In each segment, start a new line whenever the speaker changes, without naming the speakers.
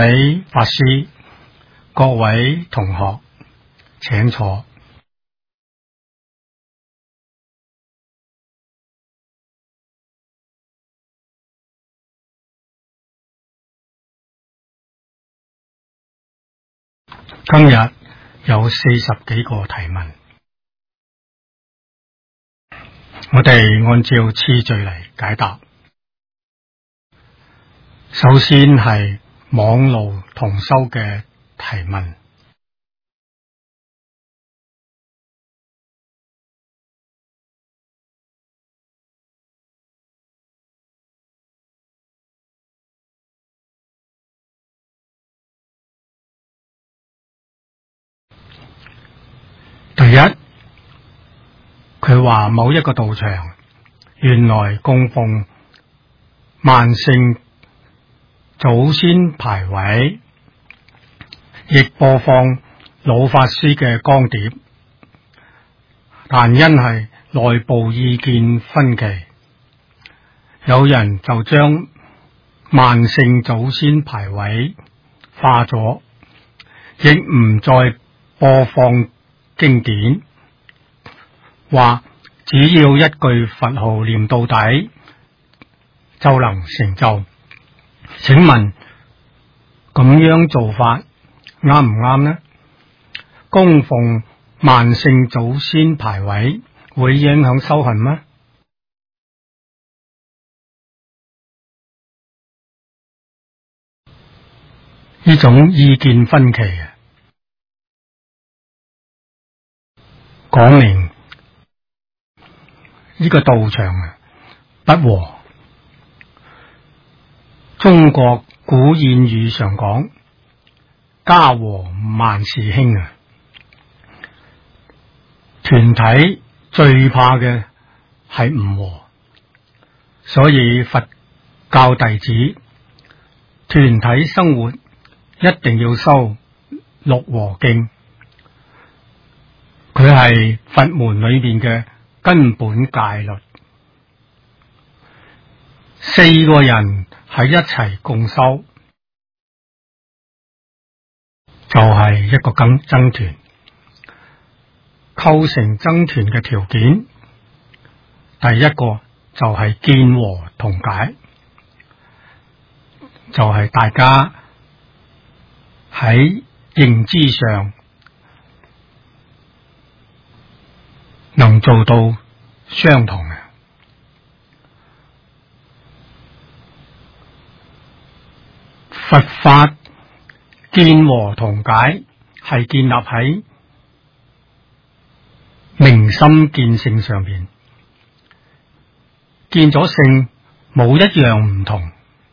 位法師、各位同學，請坐。今日有40幾個提問，我哋按照次序嚟解答。首先係網路同修嘅提問。第一，佢話某一個道場原來供奉萬聖祖先牌位，亦播放老法師嘅光碟，但因係內部意見分歧，有人就將萬聖祖先牌位化咗，亦唔再播放經典，話只要一句佛號念到底就能成就。請問咁樣做法啱唔啱呢？供奉萬聖祖先牌位會影響修行嗎？呢種意見分歧講明呢個道場不和。中國古諺語上講，家和萬事興啊。團體最怕嘅係唔和，所以佛教弟子團體生活一定要修六和經，佢係佛門裏面嘅根本戒律。4個人喺一齊共修，就係一個僧團。構成僧團嘅條件，第一個就係見和同解，就係大家喺認知上能做到相同嘅。佛法見和同解係建立喺明心見性上邊，見咗性冇一樣唔同，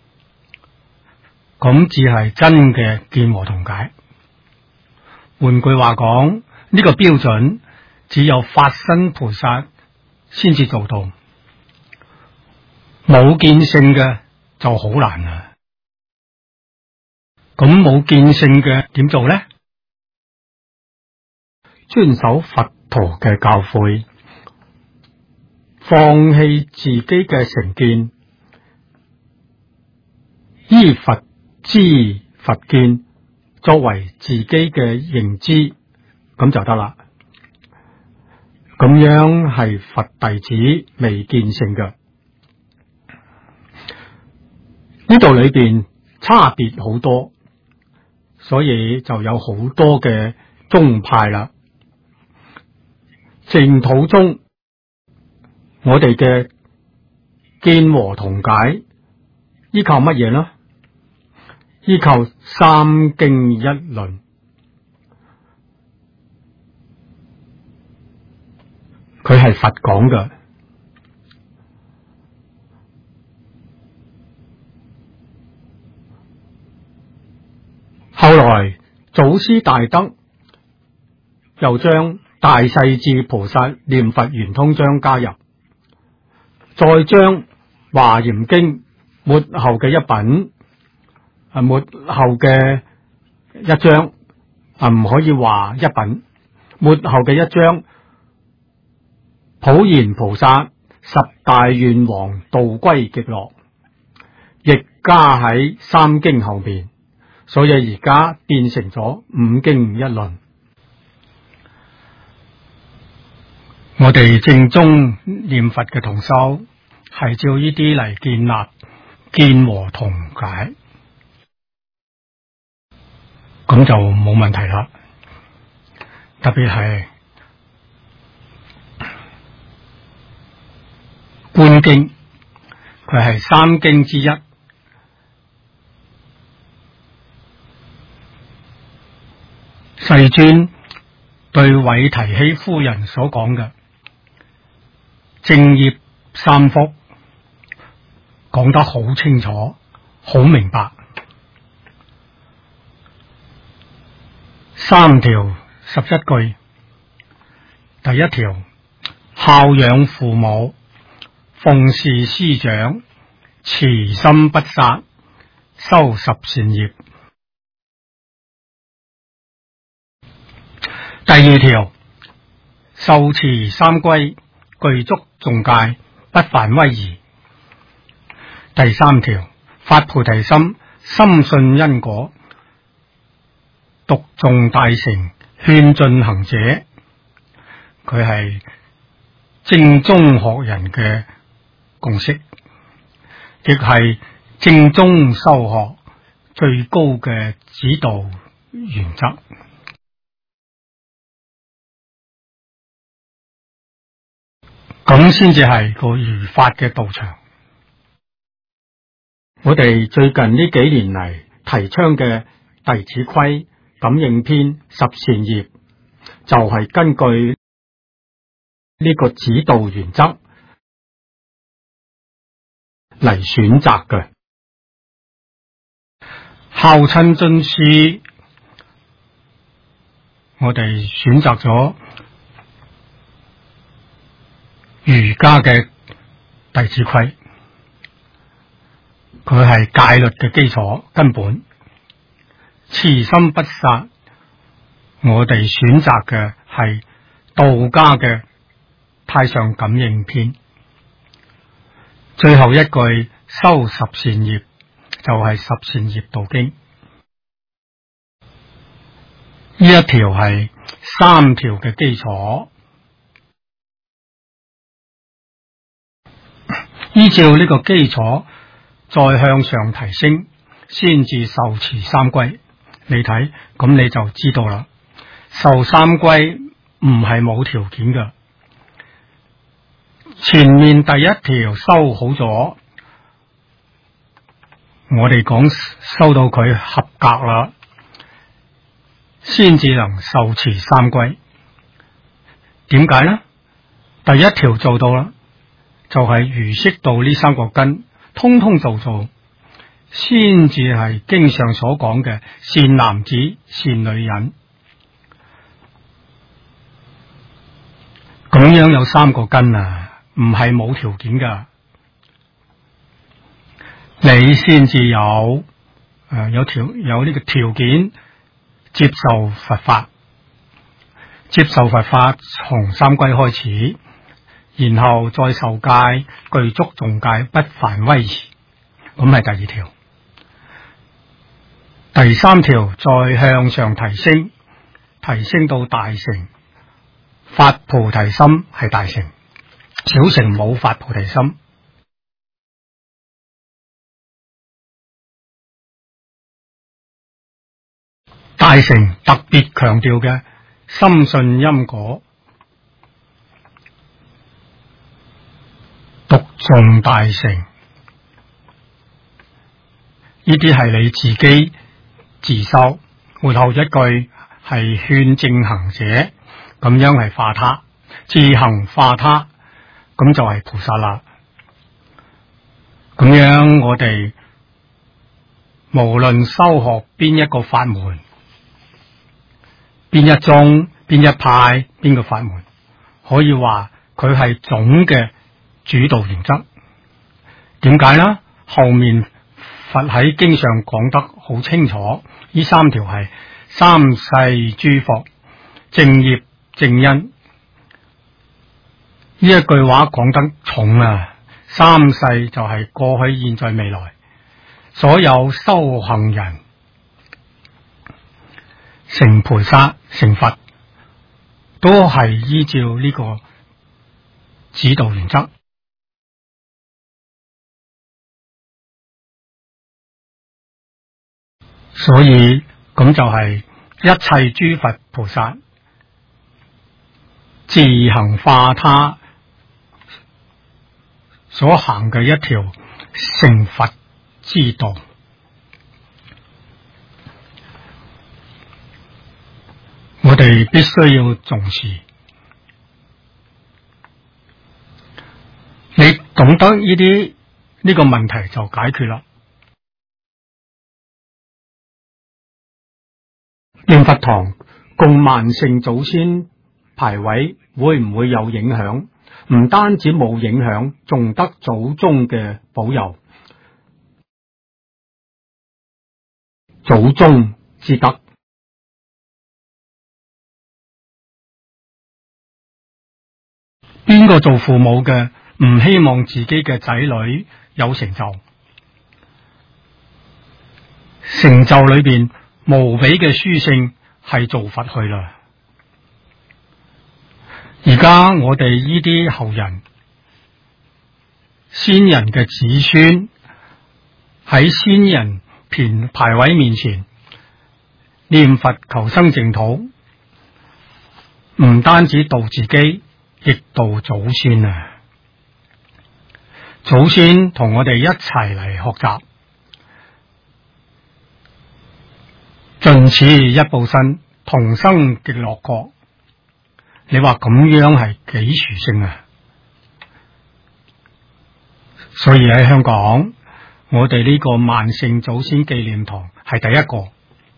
咁只係真嘅見和同解。換句話講，呢個標準只有法身菩薩先至做到，冇見性嘅就好難啦。咁冇見性嘅點做呢？遵守佛陀嘅教誨，放棄自己嘅成見，依佛知佛見作為自己嘅認知，咁就得啦。咁樣係佛弟子未見性嘅。呢度裏邊差別好多，所以就有好多嘅宗派啦。淨土宗，我哋嘅見和同解依靠乜嘢呢？依靠三經一論。佢係佛講嘅。後來祖師大德又將大勢至菩薩念佛圓通章加入，再將華嚴經末後嘅一品，末後嘅一章，唔可以話一品，末後嘅一章普賢菩薩十大願王道歸極樂，亦加喺三經後面， 所以而家變成咗五經一論。我哋正宗念佛嘅同修係照呢啲嚟建立見和同解，咁就冇問題啦。特別係觀經，佢係三經之一。世尊對韋提希夫人所講嘅正業三福講得好清楚，好明白。三條11句，第一條孝養父母，奉事師長，慈心不殺，修十善業。第二條受持三歸，具足眾戒，不犯威儀。第三條發菩提心，深信因果，讀誦大乘，勸進行者。佢係正宗學人嘅共識，亦係正宗修學最高嘅指導原則。咁先至係個如法嘅道場。我哋最近呢幾年嚟提倡嘅弟子規、感應篇、十善業，就係根據呢個指導原則嚟選擇嘅。孝親尊師，我哋選擇咗儒家嘅弟子規，佢係戒律嘅基礎根本。慈心不殺，我哋選擇嘅係道家嘅太上感應篇。最後一句修十善業，就係十善業道經。呢一條係三條嘅基礎。依照呢個基礎再向上提升，先至受持三歸。你睇，咁你就知道啦。受三歸唔係冇條件㗎。前面第一條修好咗，我哋講修到佢合格啦，先至能受持三歸。點解呢？第一條做到啦，就係儒釋道呢三個根通通做，先至係經上所講嘅善男子、善女人。咁樣有三個根啊，唔係冇條件噶，你先至有呢個條件接受佛法。接受佛法從三歸開始，然後再受戒，具足眾戒，不犯威儀，咁係第二條。第三條再向上提升，提升到大乘，發菩提心係大乘，小乘冇發菩提心。大乘特別強調嘅深信因果，讀誦大乘，呢啲係你自己自修。末後一句係勸正行者，咁樣係化他，自行化他，咁就係菩薩啦。咁樣我哋無論修學邊一個法門，邊一宗、邊一派、邊個法門，可以話佢係總嘅主導原則。點解呢？後面佛喺經上講得好清楚，呢三條係三世諸佛正業正因。呢一句話講得重啊！三世就係過去、現在、未來，所有修行人成菩薩成佛，都係依照呢個指導原則。所以咁就係一切諸佛菩薩自行化他所行嘅一條成佛之道。我哋必須要重視。你懂得呢個問題就解決啦。念佛堂共萬聖祖先牌位會唔會有影響？唔單止冇影響，仲得祖宗嘅保佑，祖宗之德。邊個做父母嘅唔希望自己嘅仔女有成就？成就裏邊無比嘅殊勝係造佛去啦。而家我哋呢啲後人先人嘅子孫喺先人牌位面前念佛求生淨土，唔單止度自己，亦度祖先啊！祖先同我哋一齊嚟學習，盡此一報身，同生極樂國。你話咁樣係幾殊勝啊！所以喺香港，我哋呢個萬聖祖先紀念堂係第一個。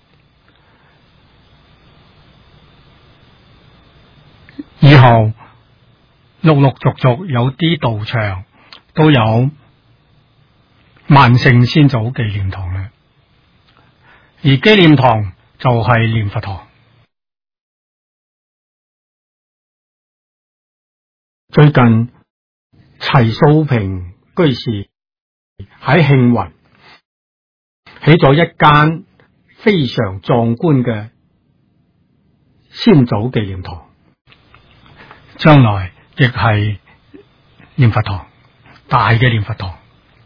以後陸陸續續有啲道場都有萬聖先祖紀念堂嘅，而紀念堂就係念佛堂。最近齊素平居士喺慶雲起咗一間非常壯觀嘅先祖紀念堂，將來亦係念佛堂，大嘅念佛堂。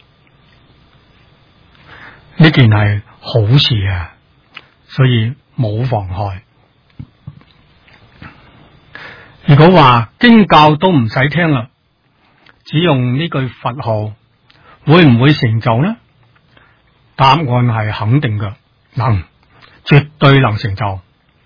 呢件係好事啊，所以冇妨害。如果話經教都唔使聽啦，只用呢句佛號，會唔會成就呢？答案係肯定嘅，絕對能成就。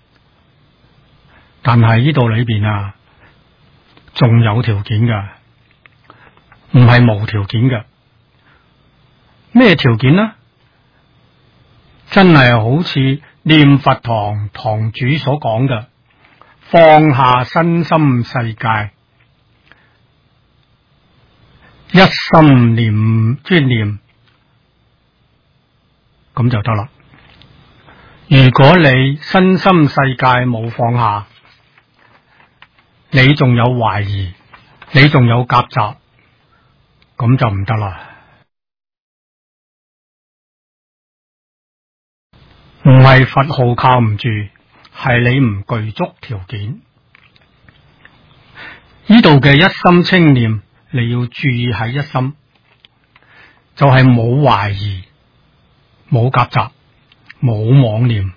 但係呢度裏邊啊，仲有條件嘅，唔係無條件嘅。咩條件呢？真係好似念佛堂堂主所講嘅，放下身心世界，一心念專念，咁就得啦。如果你身心世界冇放下，你仲有懷疑，你仲有夾雜，咁就唔得啦。唔係佛號靠唔住，係你唔具足條件。呢度嘅一心清念，你要注意喺一心，就係冇懷疑、冇夾雜、冇妄念。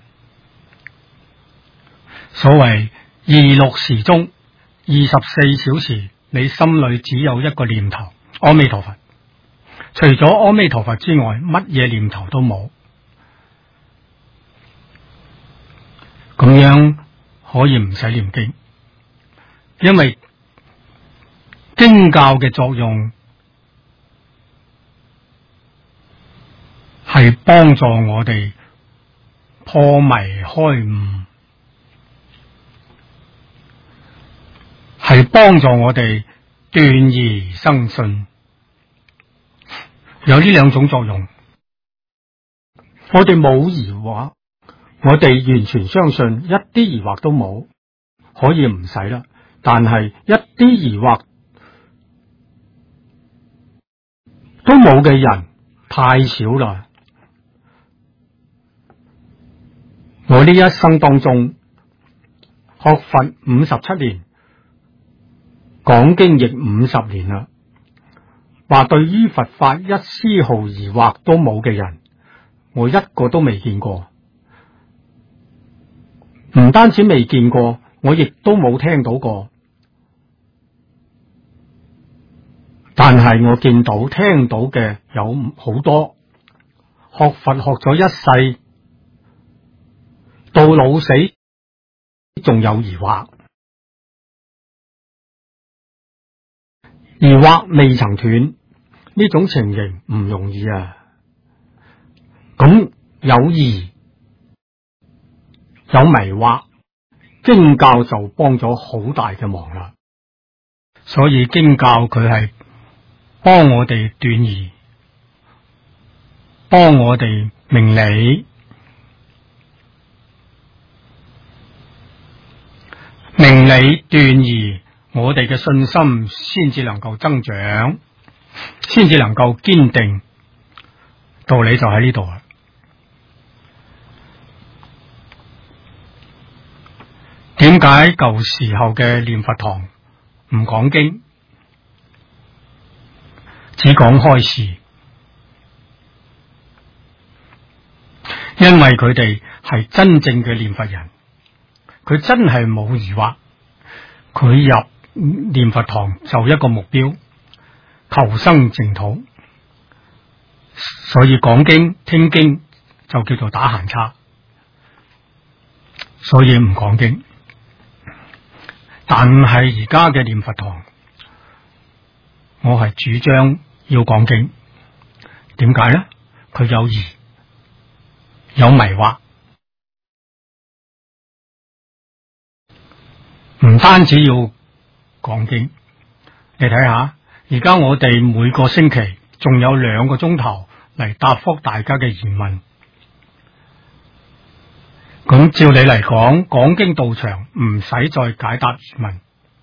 所謂26時中24小時，你心裏只有一個念頭，阿彌陀佛。除咗阿彌陀佛之外，乜嘢念頭都冇。咁樣可以唔使念經，因為經教嘅作用係幫助我哋破迷開悟，係幫助我哋斷疑生信，有呢兩種作用。我哋冇疑惑，我哋完全相信，一啲疑惑都冇，可以唔使啦。但係一啲疑惑都冇嘅人太少啦。 我呢一生當中學佛57年，講經亦50年啦，話對於佛法一絲毫疑惑都冇嘅人，我一個都未見過。唔單止未見過，我亦都冇聽到過。但係我見到聽到嘅有好多，學佛學咗一世，到老死仲有疑惑，疑惑未曾斷，呢種情形唔容易啊。咁有疑有迷惑，經教就幫咗好大嘅忙啦。所以經教佢係幫我哋斷疑，幫我哋明理，明理斷疑，我哋嘅信心先至能夠增長，先至能夠堅定。道理就喺呢度啊！點解舊時候嘅念佛堂唔講經，只講開示？因為佢哋係真正嘅念佛人，佢真係冇疑惑，佢入念佛堂就一個目標，求生淨土，所以講經聽經就叫做打閒叉，所以唔講經。但係而家嘅念佛堂，我係主張要講經。點解呢？佢有疑有迷惑，唔單止要講經，你睇下，而家我哋每個星期仲有2個鐘頭嚟答覆大家嘅疑問。咁照你嚟講，講經道場唔使再解答疑問，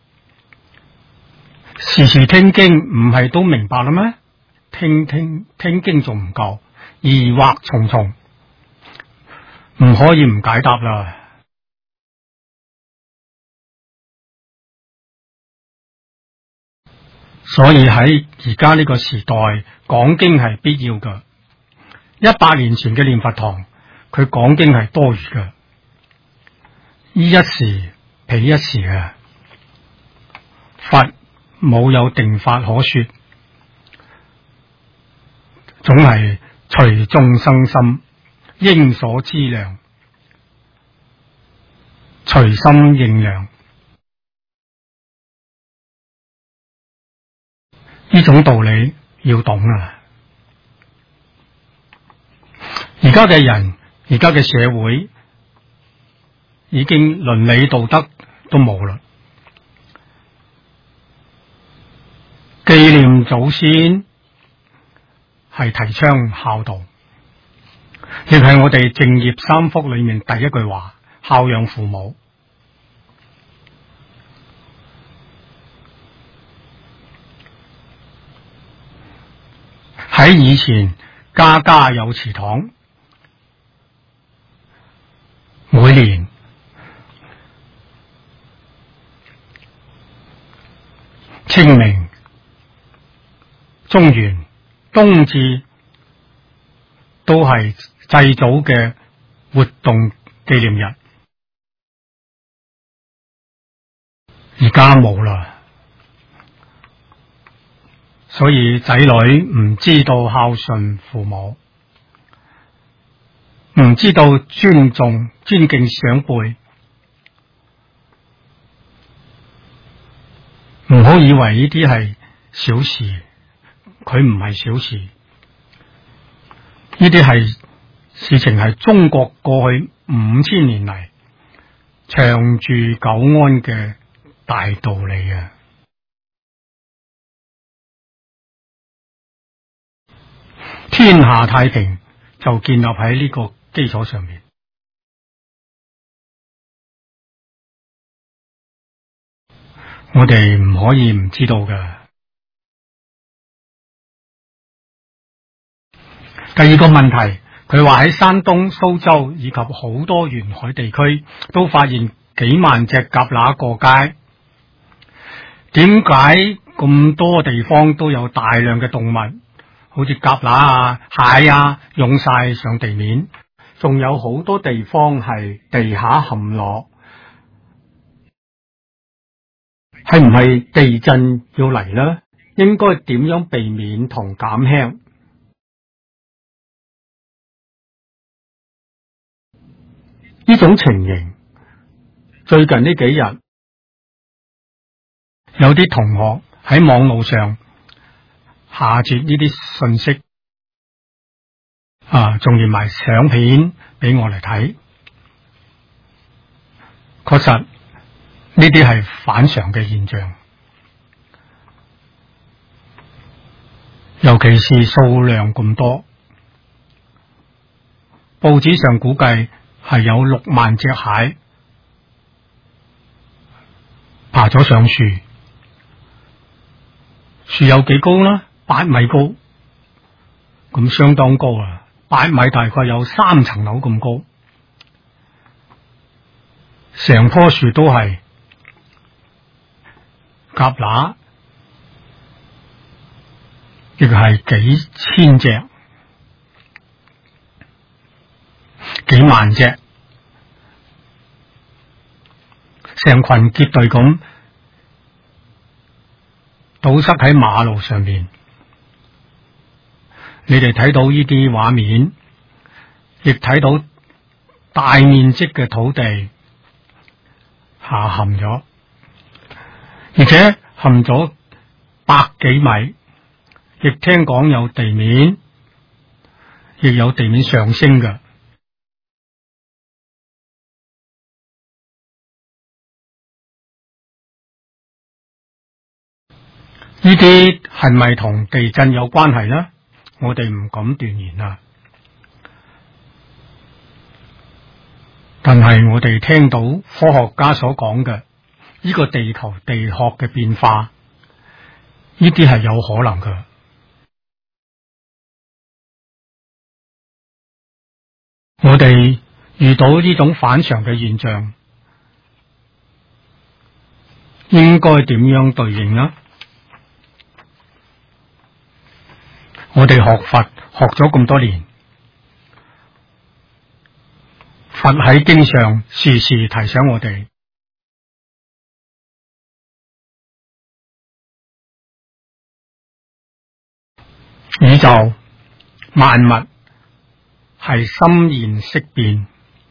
時時聽經唔係都明白啦咩？聽經仲唔夠，疑惑重重，唔可以唔解答啦。所以喺而家呢個時代，講經係必要㗎。100年前嘅念佛堂，佢講經係多餘㗎，依一時彼一時啊！佛冇有定法可說，總係隨眾生心，應所知量，隨心應量。呢種道理要懂啊！而家嘅人，而家嘅社會已經倫理道德都冇啦。紀念祖先係提倡孝道，亦係我哋正業3福裏面第一句話：孝養父母。喺以前，家家有祠堂，每年清明、中元、冬至都係祭祖嘅活動紀念日，而家冇啦。所以仔女唔知道孝順父母，唔知道尊敬長輩，唔好以為呢啲係小事，佢唔係小事，呢啲係事情，係中國過去5000年嚟長住久安嘅大道理啊！天下太平就建立喺呢個基礎上面。我哋唔可以唔知道㗎。第二個問題， 佢話喺山東、蘇州以及好多沿海地區都發現幾萬隻蛤乸過街。點解咁多地方都有大量嘅動物，好似蛤乸啊、蟹啊湧晒上地面，仲有好多地方係地下陷落？係唔係地震要嚟呢？應該點樣避免同減輕？呢種情形，最近呢幾日有啲同學喺網路上下載呢啲信息，仲連埋相片俾我嚟睇。確實呢啲係反常嘅現象，尤其是數量咁多，報紙上估計係有6萬隻蟹爬咗上樹，樹有幾高啦？8米高，咁相當高啊！8米大概有3層樓咁高，成棵樹都係蛤乸，亦係幾千隻、幾萬隻，成群結隊咁堵塞喺馬路上面。你哋睇到呢啲畫面，亦睇到大面積嘅土地下陷咗，而且陷咗百幾米，亦聽講有地面，亦有地面上升嘅。呢啲係咪同地震有關係呢？我哋唔敢斷言啊。但係我哋聽到科學家所講嘅呢個地球地殼嘅變化，呢啲係有可能嘅。我哋遇到呢種反常嘅現象，應該點樣對應呢？我哋學佛學咗咁多年，佛喺經上時時提醒我哋，宇宙萬物係心現色變，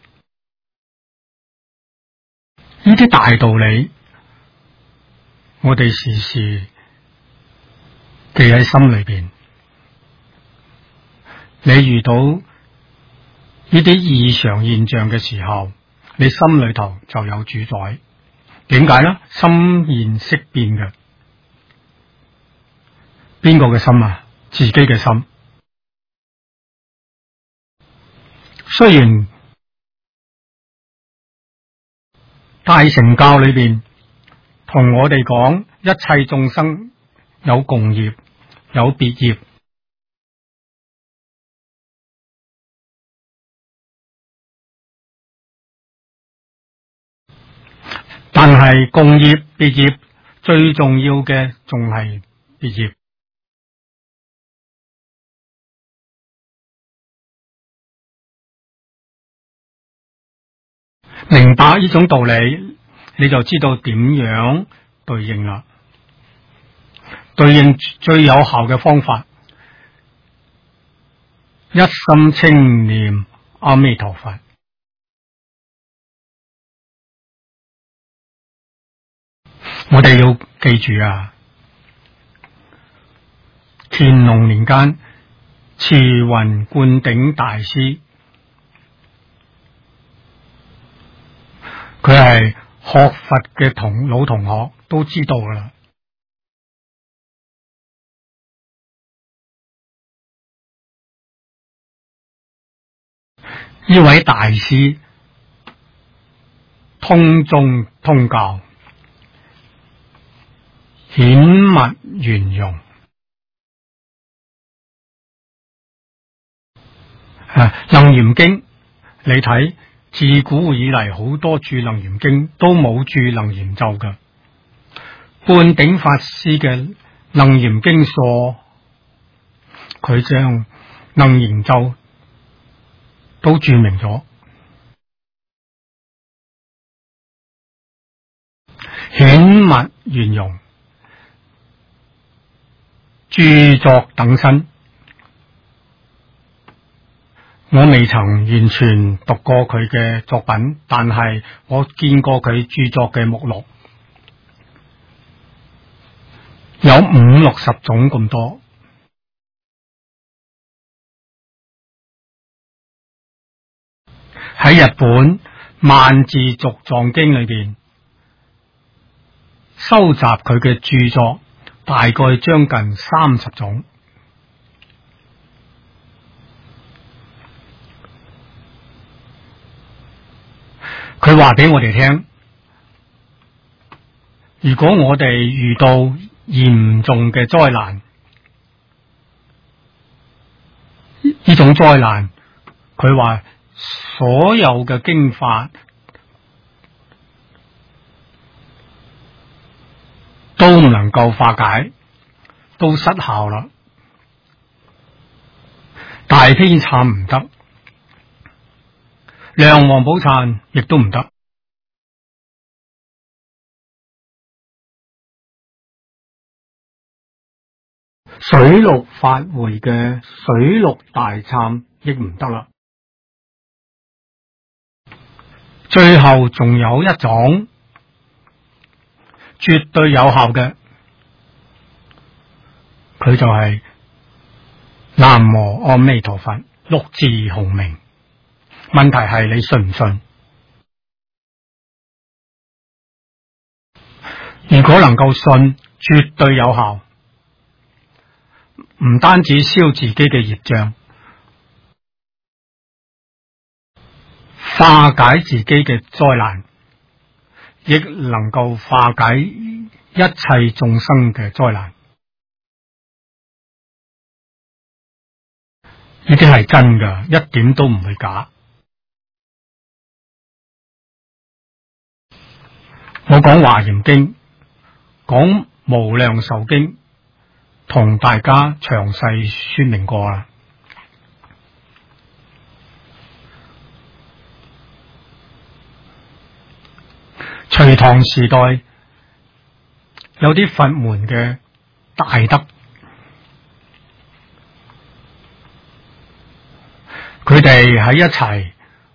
呢啲大道理，我哋時時記喺心裏邊。你遇到呢啲異常現象嘅時候，你心裏頭就有主宰。點解呢？心現色變嘅，邊個嘅心啊？自己嘅心。雖然大乘教裏邊同我哋講，一切眾生有共業，有別業。但係共業別業最重要嘅仲係別業。明白呢種道理，你就知道點樣對應啦。對應最有效嘅方法，一心稱念阿彌陀佛。我哋要記住啊，乾隆年間慈雲灌頂大師，佢係學佛嘅老同學，都知道噶啦。呢位大師通宗通教，顯密圓融， 楞嚴經，你睇自古以嚟好多注楞嚴經都冇注楞嚴咒嘅。灌頂法師嘅楞嚴經疏，佢將楞嚴咒都注明咗。顯密圓融著作等身，我未曾完全讀過佢嘅作品，但係我見過佢著作嘅目錄，有50-60種咁多。喺日本萬字續藏經裏邊收集佢嘅著作，大概將近30種。佢話俾我哋聽，如果我哋遇到嚴重嘅災難，呢種災難，佢話所有嘅經法都唔能夠化解，都失效啦。大悲懺唔得，梁皇寶懺亦都唔得。水陸法會嘅水陸大懺亦唔得啦。最後仲有一種絕對有效嘅，佢就係南無阿彌陀佛六字洪名。問題係你信唔信？如果能夠信，絕對有效，唔單止消自己嘅業障，化解自己嘅災難，亦能夠化解一切眾生嘅災難。呢啲係真㗎，一點都唔會假。我講華嚴經，講無量壽經，同大家詳細說明過啦。隋唐時代有啲佛門嘅大德，佢哋喺一齊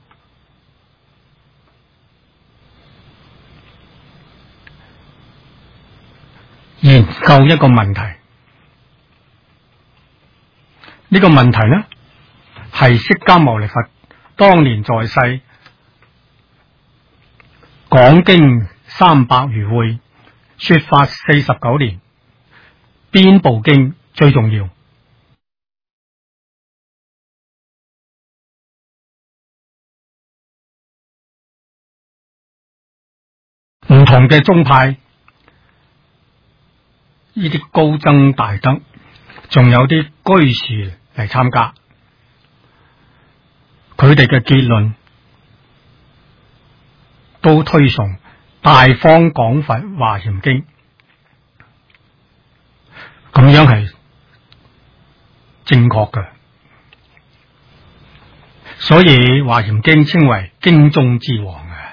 研究一個問題。呢個問題呢，係釋迦牟尼佛當年在世講經300餘會，說法49年，邊部經最重要？唔同嘅宗派，呢啲高僧大德，仲有啲居士嚟參加，佢哋嘅結論都推崇大方廣佛華嚴經，咁樣係正確嘅。所以華嚴經稱為經中之王嘅，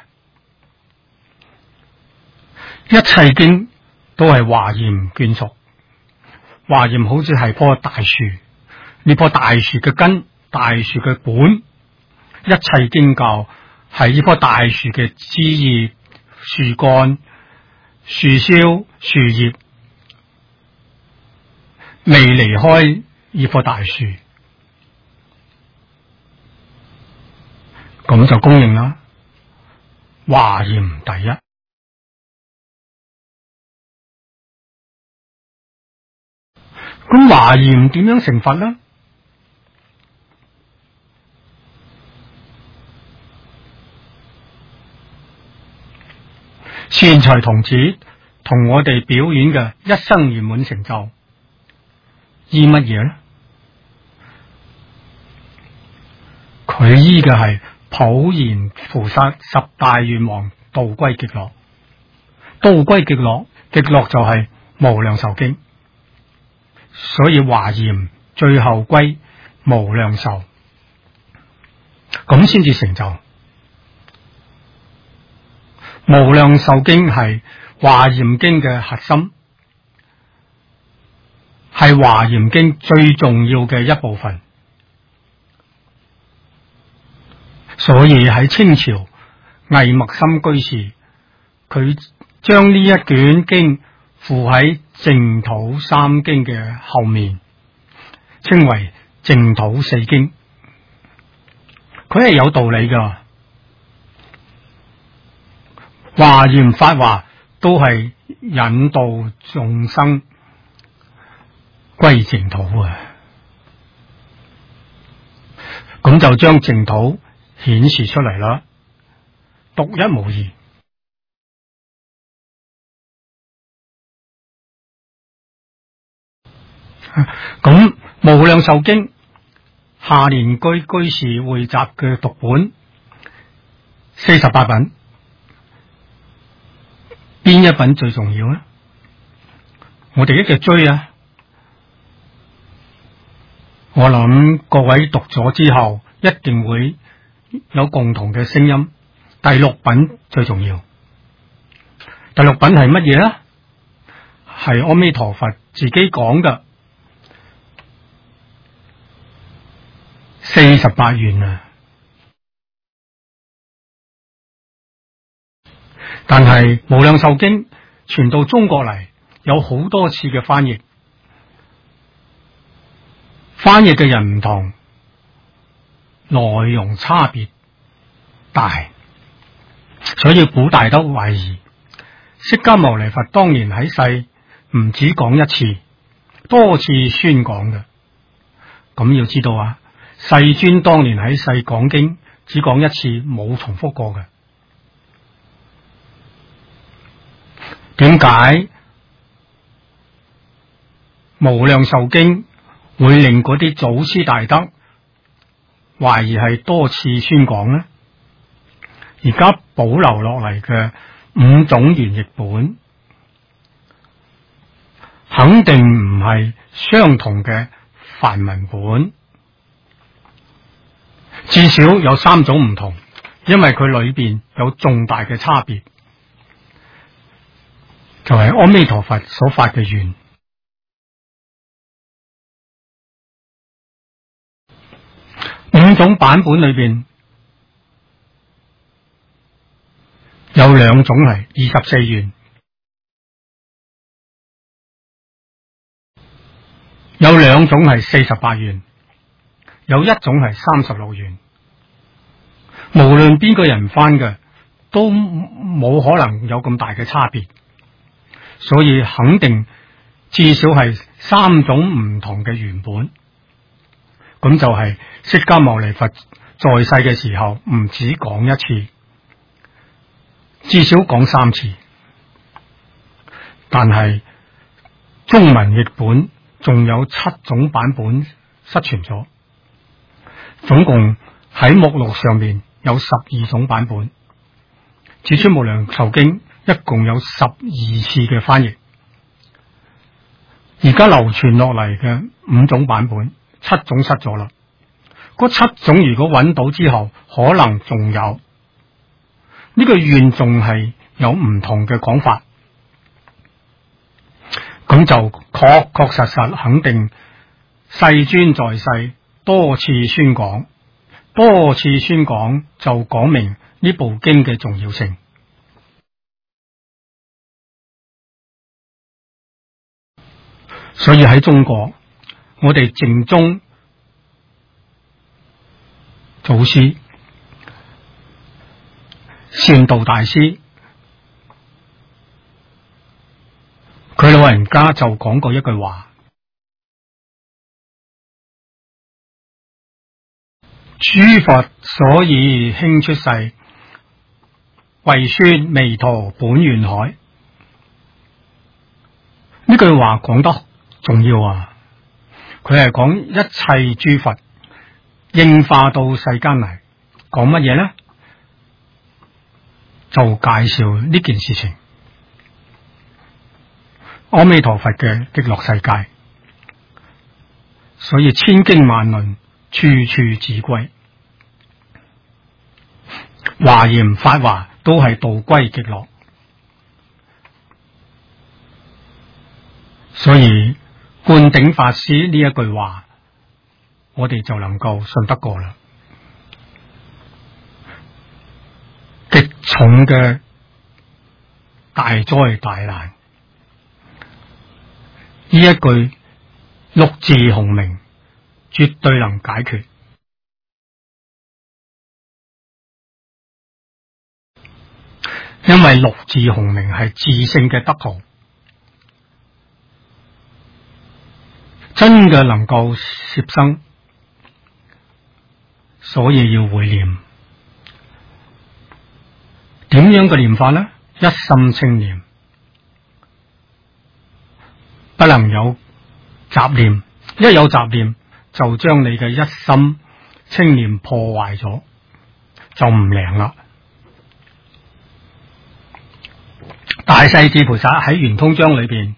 一切經都係華嚴眷屬。華嚴好似係棵大樹，呢棵大樹嘅根、大樹嘅本，一切經教係呢棵大樹嘅枝葉、樹幹、樹梢、樹葉，未離開呢棵大樹，咁就公認啦。華嚴第一。咁華嚴點樣成佛呢？善財童子同我哋表演嘅一生圓滿成就，依乜嘢呢？ 佢依嘅係普賢菩薩十大願望，道歸極樂。道歸極樂，極樂就係無量壽經，所以華嚴最後歸無量壽，咁先至成就。無量壽經係華嚴經嘅核心，係華嚴經最重要嘅一部分。所以喺清朝魏默心居士，佢將呢一卷經附喺淨土三經嘅後面，稱為淨土四經。佢係有道理噶，華嚴法華都係引導眾生歸淨土啊！咁就將淨土顯示出嚟啦，獨一無二。咁無量壽經下蓮居士匯集嘅讀本48品，邊一品最重要呢？我哋一直追啊！我諗各位讀咗之後，一定會有共同嘅聲音。第六品最重要。第六品係乜嘢呢？係阿彌陀佛自己講嘅48願啊！但係無量壽經傳到中國嚟，有好多次嘅翻譯，翻譯嘅人唔同，內容差別大，所以古大德懷疑釋迦牟尼佛當年喺世唔止講一次，多次宣講嘅。咁要知道啊，世尊當年喺世講經只講一次，冇重複過嘅。點解無量壽經會令嗰啲祖師大德懷疑係多次宣講呢？而家保留落嚟嘅5種原譯本，肯定唔係相同嘅梵文本，至少有3種唔同，因為佢裏邊有重大嘅差別，就係阿彌陀佛所發嘅願。5種版本裏邊有2種係24願，有2種係48願，有1種係36願。無論邊個人翻嘅，都冇可能有咁大嘅差別，所以肯定至少係3種唔同嘅原本。咁就係釋迦牟尼佛在世嘅時候唔止講一次，至少講3次。但係中文譯本仲有7種版本失傳咗，總共喺目錄上面有12種版本，指出無量壽經一共有12次嘅翻譯。而家流傳落嚟嘅5種版本，7種失咗啦。嗰7種如果揾到之後，可能仲有呢個願，仲係有唔同嘅講法。咁就確確實實肯定世尊在世多次宣講，多次宣講就講明呢部經嘅重要性。所以喺中國，我哋淨宗祖師善導大師，佢老人家就講過一句話：諸佛所以興出世，為宣彌陀本願海。呢句話講得重要啊！佢係講一切諸佛應化到世間嚟，講乜嘢呢？就介紹呢件事情，阿彌陀佛嘅極樂世界。所以千經萬論，處處指歸。華嚴法華都係道歸極樂。所以灌頂法師呢一句話，我哋就能夠信得過啦。極重嘅大災大難，呢一句六字洪名絕對能解決。因為六字洪名係自性嘅德號，真嘅能夠攝生，所以要會念。點樣嘅念法呢？一心清念，不能有雜念。一有雜念，就將你嘅一心清念破壞咗，就唔靈啦。大勢至菩薩喺圓通章裏邊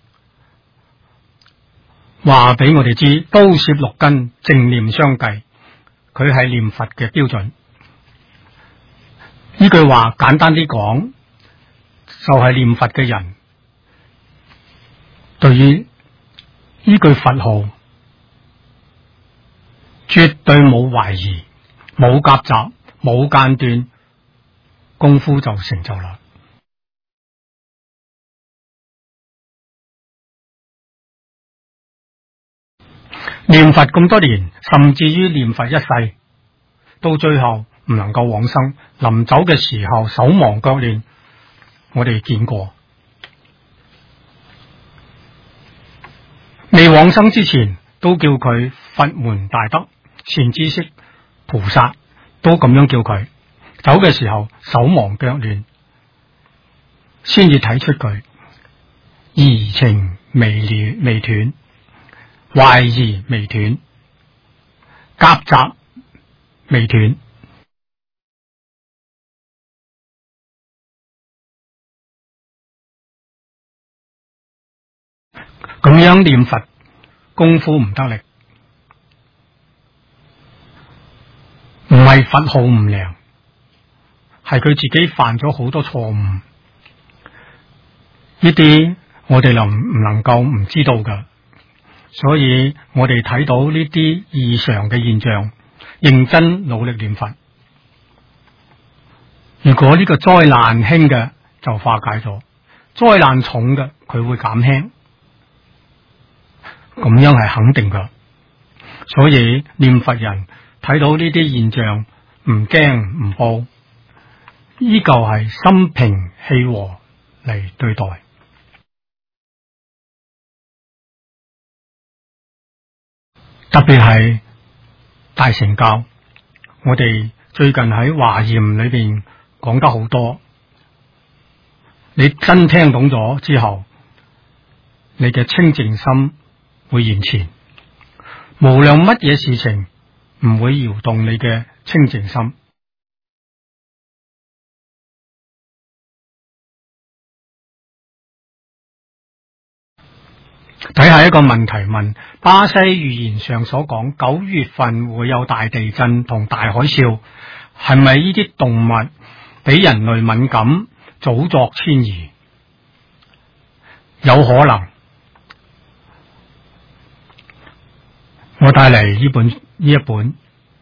話俾我哋知，都攝六根，正念相繼，佢係念佛嘅標準。呢句話簡單啲講，就係念佛嘅人對於呢句佛號絕對冇懷疑，冇夾雜，冇間斷，功夫就成就啦。念佛咁多年，甚至於念佛一世，到最後唔能夠往生，臨走嘅時候手忙腳亂，我哋見過。未往生之前，都叫佢佛門大德、善知識、菩薩，都咁樣叫佢。走嘅時候手忙腳亂，先至睇出佢疑情未斷，懷疑未斷，夾雜未斷。咁樣念佛功夫唔得力，唔係佛號唔靈，係佢自己犯咗好多錯誤。呢啲我哋唔能夠唔知道噶。所以我哋睇到呢啲異常嘅現象，認真努力念佛。如果呢個災難輕嘅就化解咗，災難重嘅佢會減輕，咁樣係肯定噶。所以念佛人睇到呢啲現象，唔驚唔怖，依舊係心平氣和嚟對待。特別係大乘教，我哋最近喺華嚴裏邊講得好多，你真聽懂咗之後，你嘅清淨心會現前，無論乜嘢事情唔會搖動你嘅清淨心。睇下一個問題問，巴西預言上所講9月份會有大地震同大海嘯，係咪呢啲動物比人類敏感，早作遷移？有可能。我帶嚟呢一本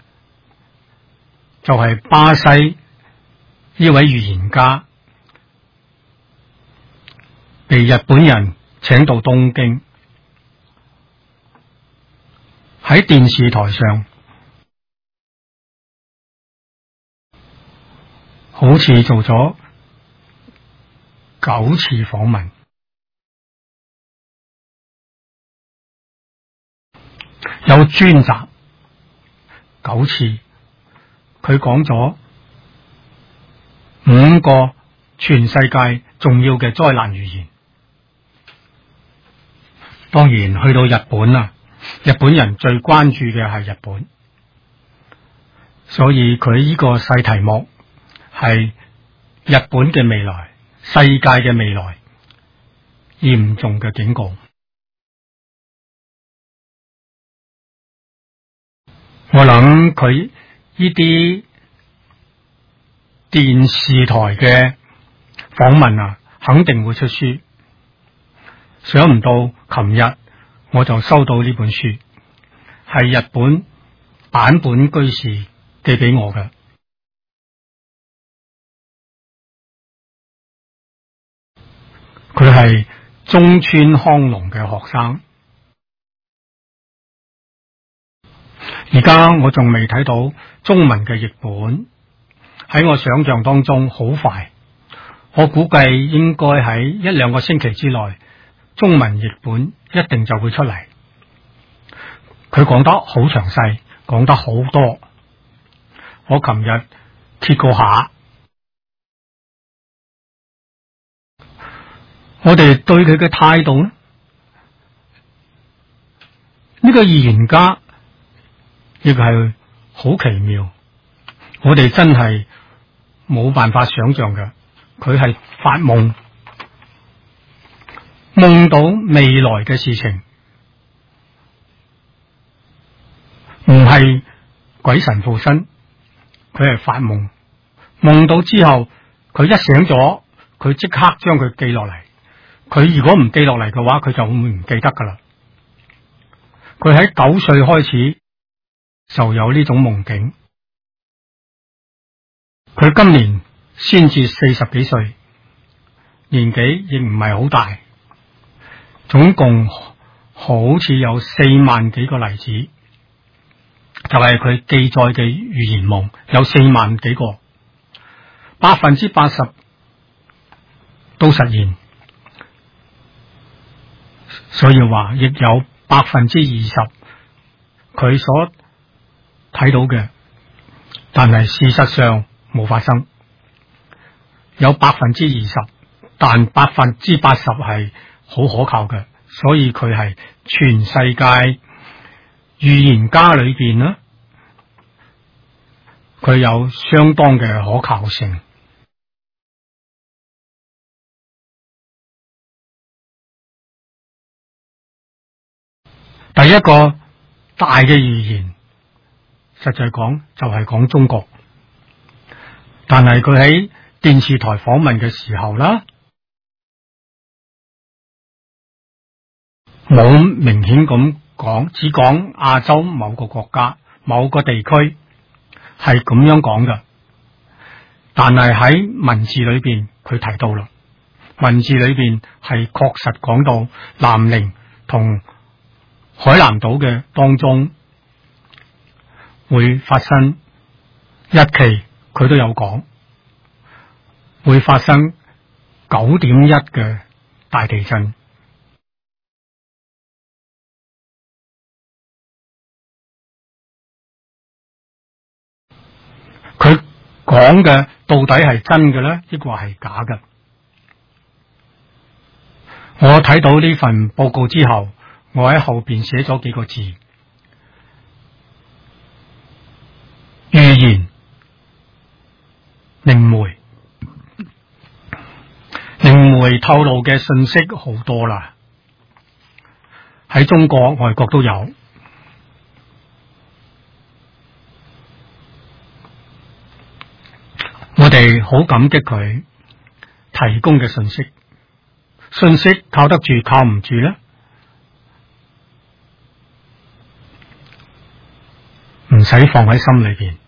就係巴西呢位預言家被日本人請到東京，喺電視台上好似做咗9次訪問，有專集9次，佢講咗5個全世界重要嘅災難預言。當然去到日本啦，日本人最關注嘅係日本， 所以佢呢個細題目係日本嘅未來、世界嘅未來嚴重嘅警告。我諗佢呢啲電視台嘅訪問啊，肯定會出書。想唔到琴日我就收到呢本書，係日本坂本居士寄俾我嘅。佢係中村康隆嘅學生。而家我仲未睇到中文嘅譯本，喺我想象當中好快，我估計應該喺一兩個星期之內，中文譯本一定就會出嚟。佢講得好詳細，講得好多。我琴日揭過下，我哋對佢嘅態度呢？呢個預言家亦係好奇妙，我哋真係冇辦法想象嘅。佢係發夢，夢到未來嘅事情，唔係鬼神附身，佢係發夢，夢到之後佢一醒咗，佢即刻將佢記落嚟。佢如果唔記落嚟嘅話，佢就會唔記得噶啦。佢喺9歲開始就有呢種夢境，佢今年先至40幾歲，年紀亦唔係好大，總共好似有4萬幾個例子，就係佢記載嘅預言夢有4萬幾個，80%都實現，所以話亦有20%佢所睇到嘅，但係事實上冇發生。有20%，但80%係好可靠嘅，所以佢係全世界預言家裏邊呢，佢有相當嘅可靠性。第一個大嘅預言，實際講就係講中國，但係佢喺電視台訪問嘅時候啦，冇明顯咁講，只講亞洲某個國家、某個地區係咁樣講嘅。但係喺文字裏邊佢提到啦，文字裏邊係確實講到南寧同海南島嘅當中會發生日期，佢都有講會發生9.1嘅大地震。佢講嘅到底係真嘅呢？抑或係假嘅？我睇到呢份報告之後，我喺後邊寫咗幾個字：預言靈媒。靈媒透露嘅信息好多啦，喺中國、外國都有。我哋好感激佢提供嘅信息，信息靠得住靠唔住呢？唔使放喺心裏邊，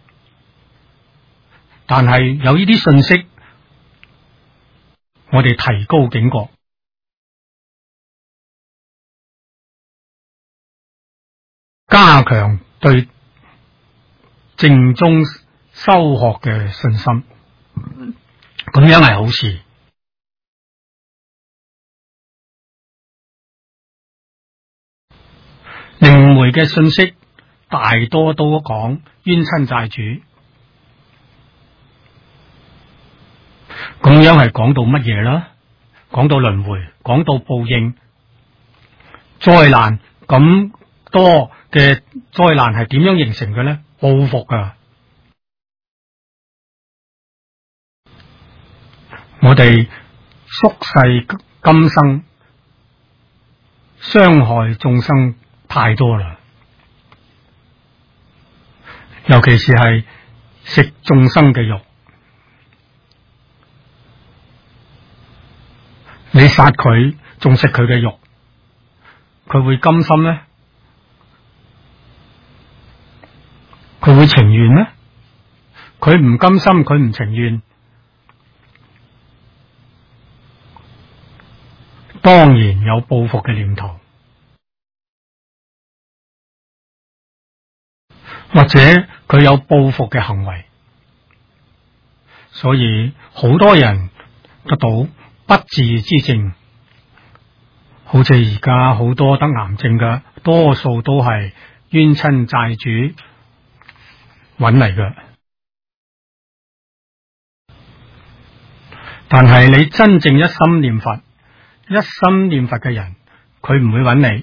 但係有呢啲信息，我哋提高警覺，加強對正宗修學嘅信心，咁樣係好事。靈媒嘅信息大多都講冤親債主，咁樣係講到乜嘢啦？講到輪迴，講到報應，災難，咁多嘅災難係點樣形成嘅呢？報復啊！ 我哋宿世今生傷害眾生太多啦，尤其是係食眾生嘅肉，你殺佢仲食佢嘅肉，佢會甘心咩？佢會情願咩？佢唔甘心，佢唔情願，當然有報復嘅念頭，或者佢有報復嘅行為，所以好多人得到不治之症，好似而家好多得癌症嘅，多數都係冤親債主揾嚟嘅。但係你真正一心念佛，一心念佛嘅人，佢唔會揾你。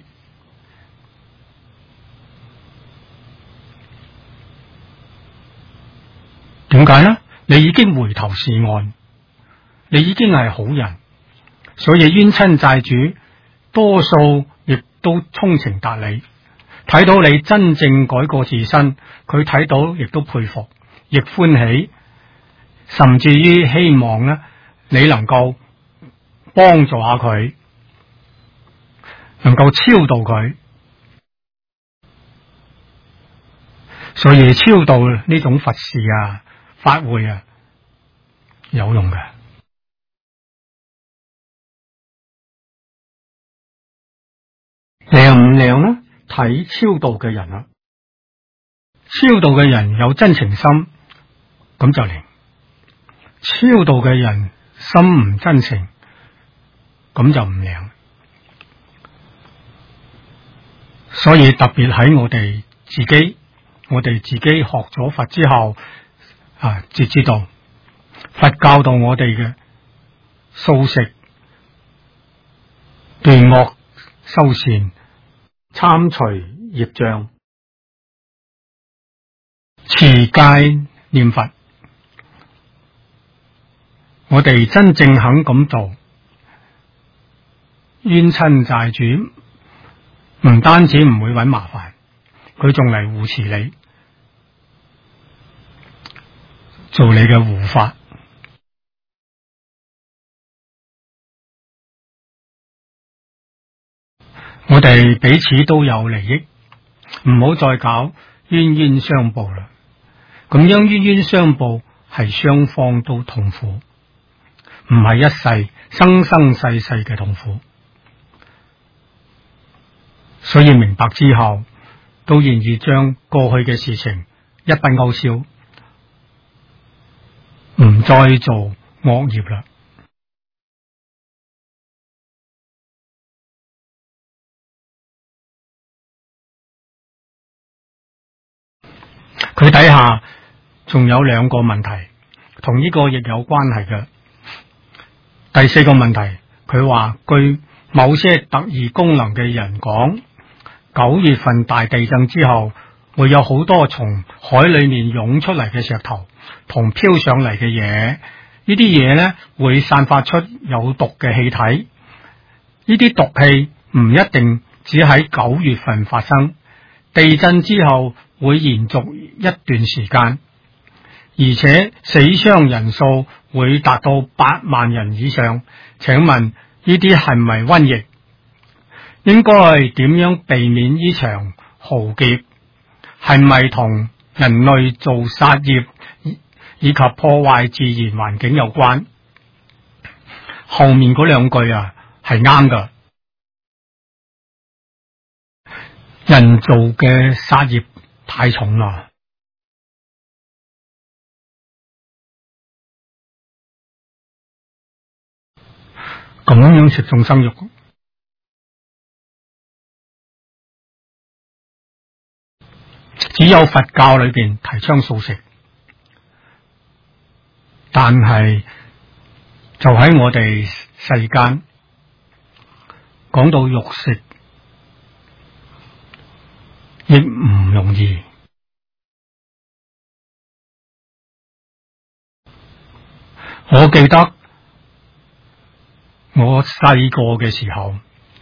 點解呢？你已經回頭是岸，你已經係好人，所以冤親債主多數亦都通情達理，睇到你真正改過自身，佢睇到亦都佩服，亦歡喜，甚至於希望呢，你能夠幫助下佢，能夠超度佢，所以超度呢種佛事啊、法會啊，有用嘅。靈唔靈呢？睇超度嘅人啦，超度嘅人有真情心，咁就靈；超度嘅人心唔真情，咁就唔靈。所以特別喺我哋自己學咗佛之後啊，就知道佛教導我哋嘅素食、斷惡修善、參除業障、持戒念佛，我哋真正肯咁做，冤親債主唔單止唔會搵麻煩，佢仲嚟護持你，做你嘅護法。我哋彼此都有利益，唔好再搞冤冤相報啦。咁樣冤冤相報係雙方都痛苦，唔係一世生生世世嘅痛苦。所以明白之後，都願意將過去嘅事情一筆勾銷，唔再做惡業啦。佢底下仲有兩個問題，同呢個亦有關係嘅。第四個問題，佢話據某些特異功能嘅人講，9月份大地震之後，會有好多從海裏面湧出嚟嘅石頭同飄上嚟嘅嘢，呢啲嘢呢會散發出有毒嘅氣體。呢啲毒氣唔一定只喺9月份發生，地震之後會延續一段時間，而且死傷人數會達到8萬人以上。請問呢啲係咪瘟疫？應該點樣避免呢場浩劫？係咪同人類做殺業以及破壞自然環境有關？後面嗰兩句啊係啱㗎。人做嘅殺業太重啦，咁樣食眾生肉，只有佛教裏邊提倡素食，但係就喺我哋世間講到肉食，亦唔容易。我記得我細個嘅時候，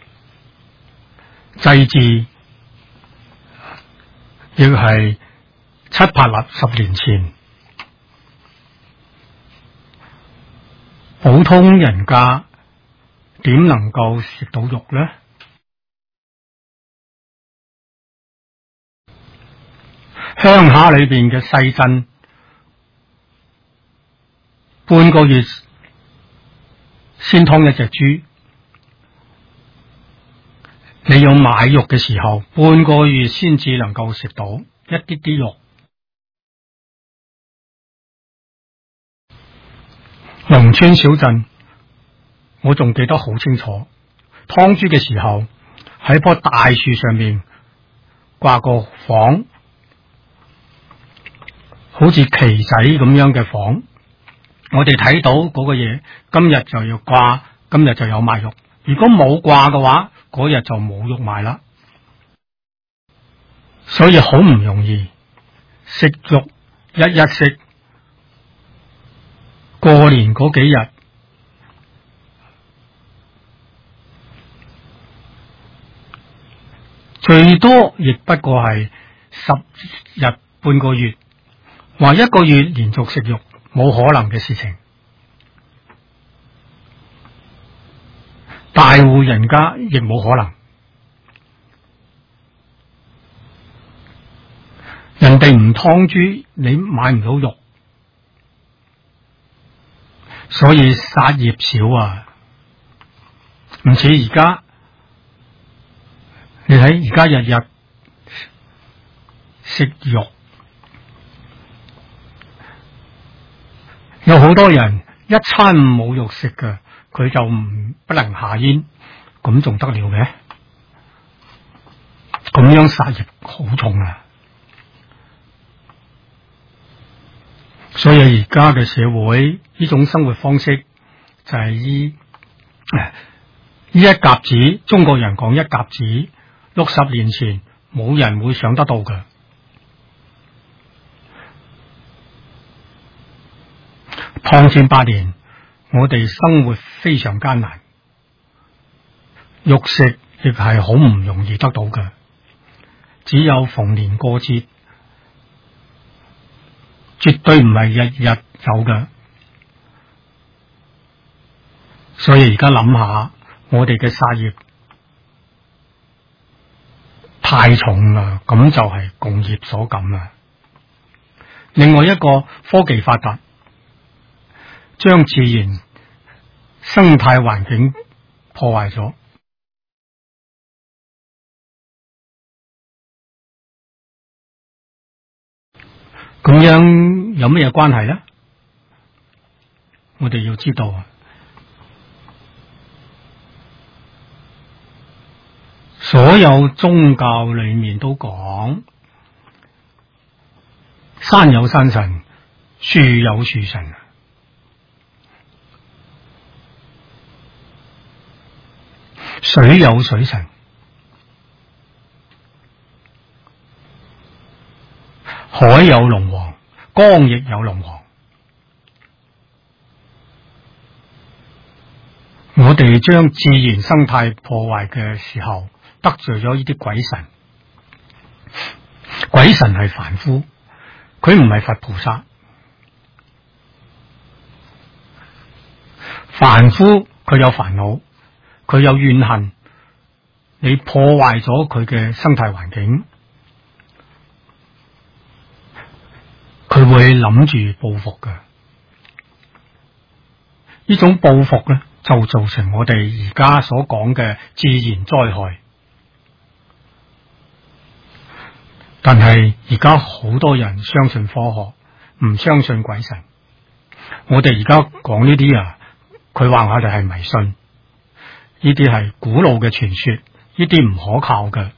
祭祀亦係7、8、10年前，普通人家點能夠食到肉呢？鄉下裏邊嘅細鎮，半個月先劏一隻豬，你要買肉嘅時候，半個月先至能夠食到一啲啲肉。農村小鎮，我仲記得好清楚，劏豬嘅時候喺棵大樹上面掛個房，好似旗仔咁樣嘅房，我哋睇到嗰個嘢，今日就要掛，今日就有賣肉。如果冇掛嘅話，嗰日就冇肉賣啦。所以好唔容易食肉，日日食。過年嗰幾日，最多亦不過係10日半個月，話1個月連續食肉，冇可能嘅事情。大戶人家亦冇可能，人哋唔劏豬，你買唔到肉。所以殺業少啊，唔似而家。你睇而家日日食肉，有好多人一餐冇肉食嘅，佢就不能下咽，咁仲得了嘅？咁樣殺業好重啊！所以而家嘅社會呢種生活方式就係呢一甲子，中國人講一甲子，60年前冇人會想得到嘅。抗戰8年，我哋生活非常艱難，肉食亦係好唔容易得到嘅，只有逢年過節，絕對唔係日日有嘅。所以而家諗下，我哋嘅殺業太重啦，咁就係共業所感啦。另外一個，科技發達，將自然生態環境破壞咗。咁樣有咩關係呢？我哋要知道啊，所有宗教裏面都講，山有山神，樹有樹神，水有水神，海有龍王，江亦有龍王。我哋將自然生態破壞嘅時候，得罪咗呢啲鬼神。鬼神係凡夫，佢唔係佛菩薩。凡夫佢有煩惱，佢有怨恨，你破壞咗佢嘅生態環境，佢會諗住報復嘅。呢種報復咧，就造成我哋而家所講嘅自然災害。但係而家好多人相信科學，唔相信鬼神。我哋而家講呢啲啊，佢話我哋係迷信，呢啲係古老嘅傳說，呢啲唔可靠嘅。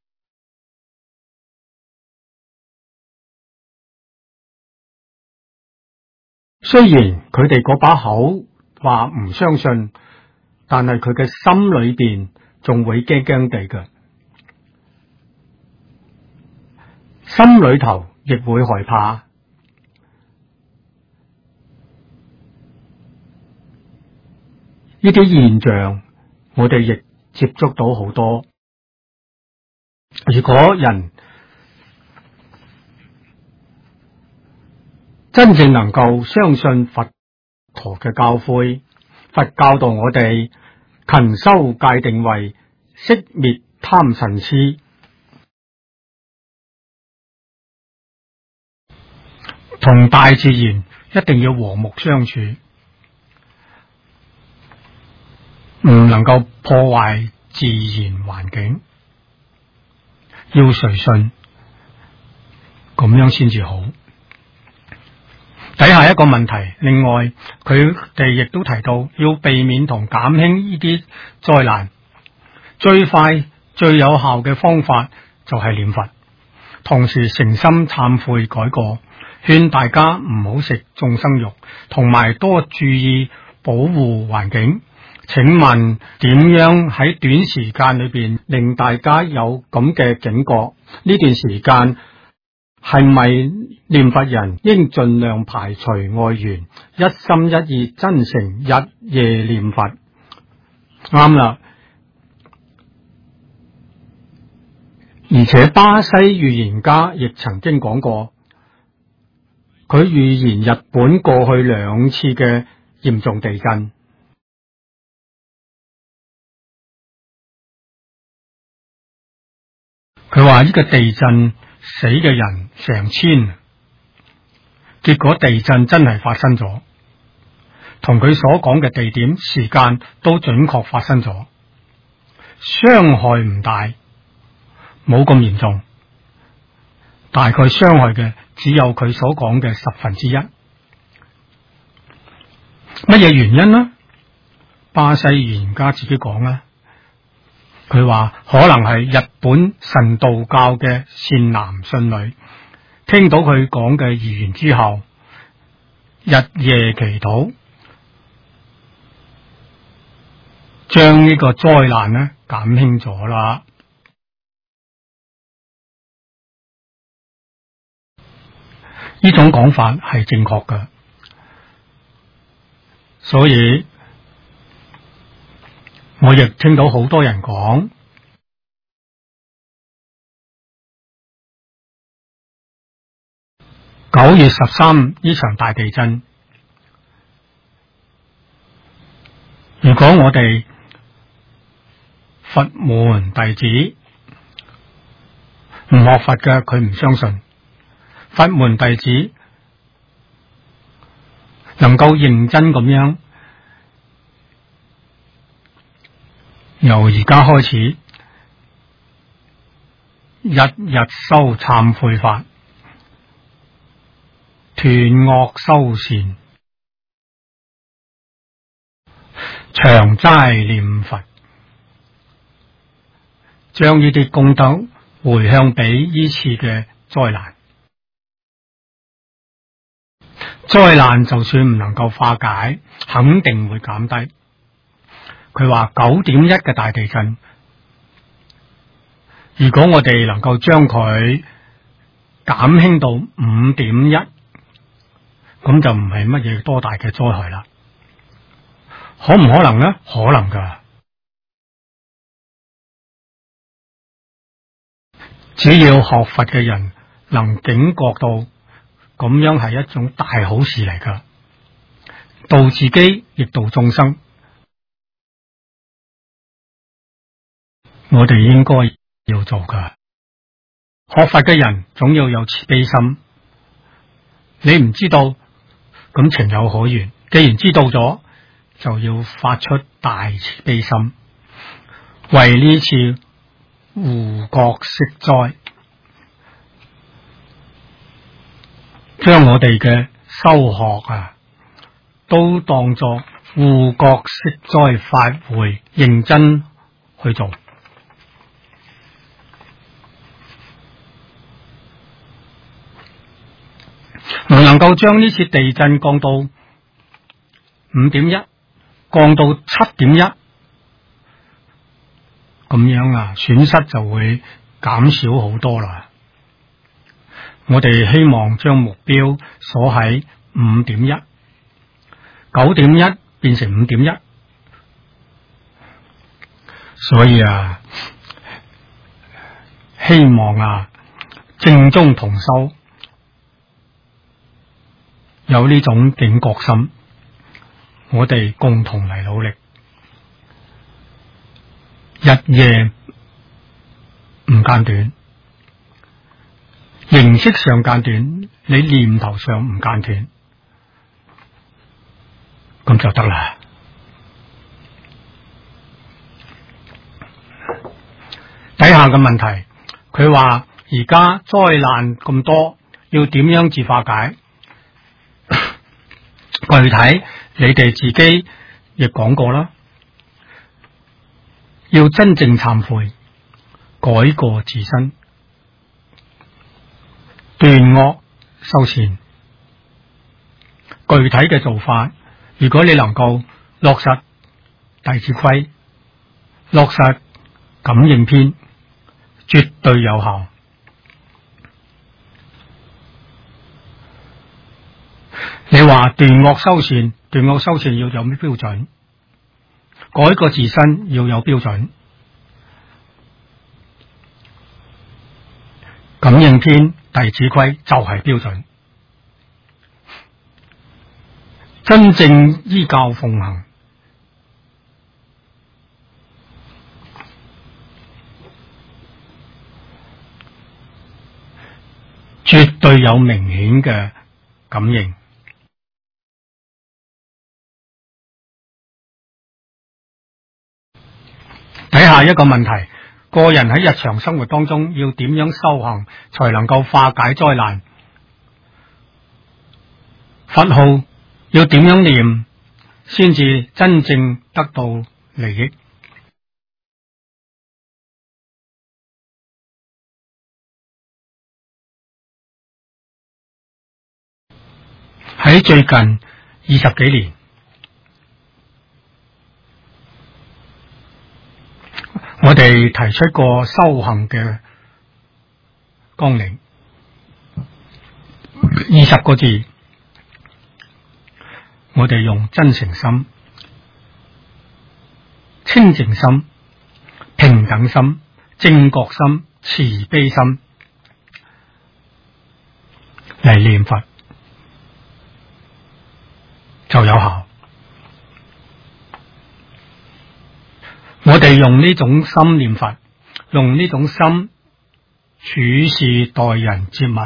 雖然佢哋嗰把口話唔相信，但係佢嘅心裏邊仲會驚驚地嘅，心裏頭亦會害怕。 呢啲現象我哋亦接觸到好多。如果人真正能夠相信佛陀嘅教誨，佛教導我哋勤修戒定慧，息滅貪嗔癡，同大自然一定要和睦相處，唔能夠破壞自然環境，要隨順，咁樣先至好。底下一個問題，另外佢哋亦都提到要避免同減輕呢啲災難，最快最有效嘅方法就係念佛，同時誠心懺悔改過，勸大家唔好食眾生肉，同埋多注意保護環境。請問點樣喺短時間裏邊令大家有咁嘅警覺？呢段時間係咪念佛人應盡量排除外緣，一心一意真誠日夜念佛？啱啦。而且巴西預言家亦曾經講過，佢預言日本過去2次嘅嚴重地震。佢話呢個地震死嘅人成千，結果地震真係發生咗，同佢所講嘅地點時間都準確發生咗，傷害唔大，冇咁嚴重，大概傷害嘅只有佢所講嘅1/10。乜嘢原因呢？巴西預言家自己講啦，佢話可能係日本神道教嘅善男信女聽到佢講嘅預言之後，日夜祈禱，將呢個災難呢減輕咗啦。呢種講法係正確嘅，所以我亦聽到好多人講9月13呢場大地震，如果我哋佛門弟子唔學佛嘅，佢唔相信。佛門弟子能夠認真咁樣，由而家開始日日修懺悔法，斷惡修善，長齋念佛，將呢啲功德回向俾呢次嘅災難。災難就算唔能夠化解，肯定會減低。佢話9.1嘅大地震，如果我哋能夠將佢減輕到5.1，咁就唔係乜嘢多大嘅災害啦。可唔可能呢？可能噶，只要學佛嘅人能警覺到，咁樣係一種大好事嚟噶，度自己亦度眾生。我哋應該要做噶。學佛嘅人總要有慈悲心，你唔知道咁情有可原，既然知道咗，就要發出大慈悲心，為呢次護國息災，將我哋嘅修學都當作護國息災法會，認真去做。唔能夠將呢次地震降到5.1，降到7.1，咁樣損失就會減少好多啦。我哋希望將目標鎖喺5.1，9.1變成5.1， 所以希望正宗同修有呢種警覺心，我哋共同嚟努力，日夜唔間斷，形式上間斷，你念頭上唔間斷，咁就得啦。底下嘅問題，佢話而家災難咁多，要點樣至化解？具體你哋自己亦講過啦，要真正懺悔，改過自新，斷惡修善。具體嘅做法，如果你能夠落實弟子規，落實感應篇，絕對有效。你話斷惡修善，斷惡修善要有咩標準？改過自新要有標準。感應篇、弟子規就係標準。真正依教奉行，絕對有明顯嘅感應。底下一個問題，個人喺日常生活當中要點樣修行，才能夠化解災難？佛號要點樣念，先至真正得到利益？喺最近20幾年，我哋提出過修行嘅綱領，20個字，我哋用真誠心、清淨心、平等心、正覺心、慈悲心嚟念佛，就有效。我哋用呢種心念佛，用呢種心處事待人接物。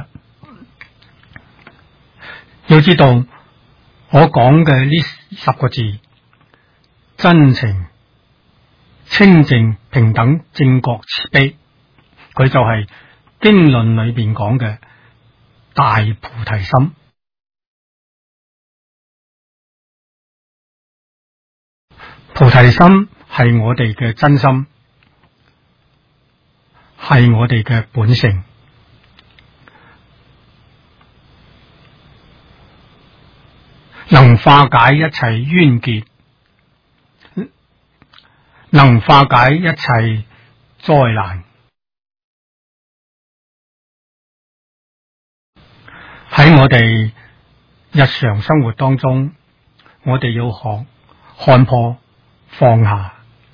要知道我講嘅呢10個字，真誠、清淨、平等、正覺、慈悲，佢就係經論裏邊講嘅大菩提心。菩提心係我哋嘅真心，係我哋嘅本性，能化解一切冤結，能化解一切災難。喺我哋日常生活當中，我哋要學看破放下，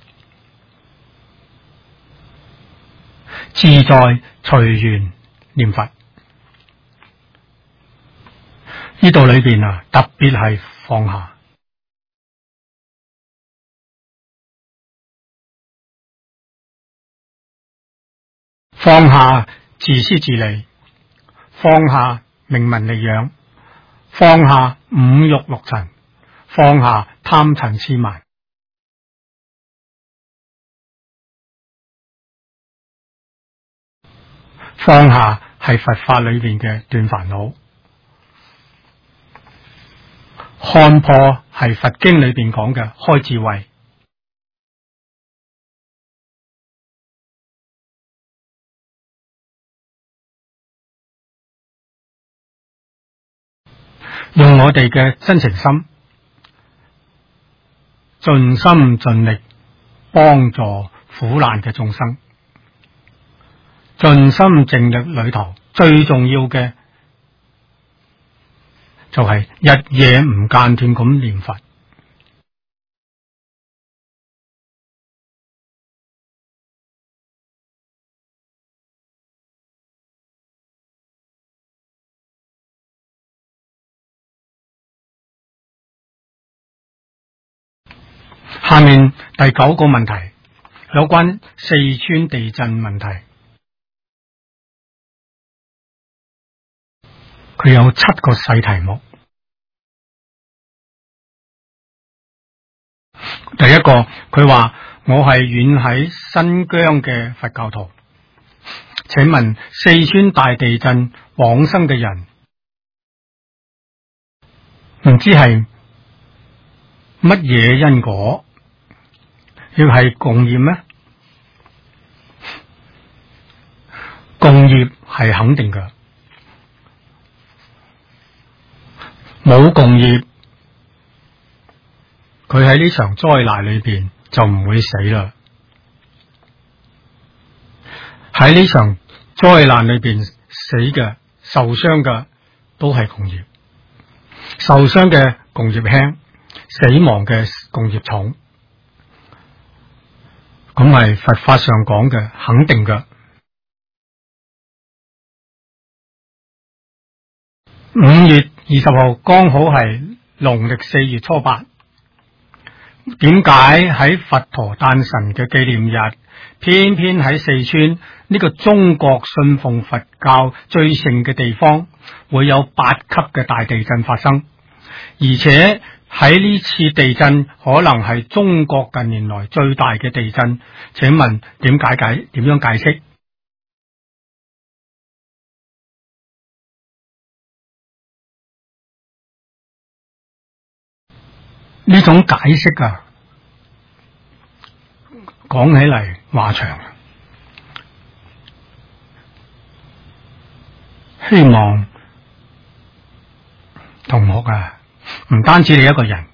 自在隨緣念佛。呢度裏邊特別係放下。放下自私自利，放下名聞利養，放下五欲六塵，放下貪嗔癡慢。放下係佛法裏邊嘅斷煩惱，看破係佛經裏邊講嘅開智慧。用我哋嘅真誠心，盡心盡力幫助苦難嘅眾生。盡心盡力裏頭最重要嘅就係日夜唔間斷咁念佛。 下面第9個問題，有關四川地震問題。佢有7個細題目。第一個，佢話我係遠喺新疆嘅佛教徒，請問四川大地震往生嘅人唔知係乜嘢因果，要係共業咩？共業係肯定嘅，冇共業，佢喺呢場災難裏邊就唔會死啦。喺呢場災難裏邊死嘅、受傷嘅都係共業，受傷嘅共業輕，死亡嘅共業重，咁係佛法上講嘅肯定嘅。5月20號剛好係農曆4月初8，點解喺佛陀誕辰嘅紀念日，偏偏喺四川呢個中國信奉佛教最盛嘅地方，會有8級嘅大地震發生？而且喺呢次地震可能係中國近年來最大嘅地震，請問點樣解釋？呢種解釋啊，講起嚟話長，希望同學啊，唔單止你一個人，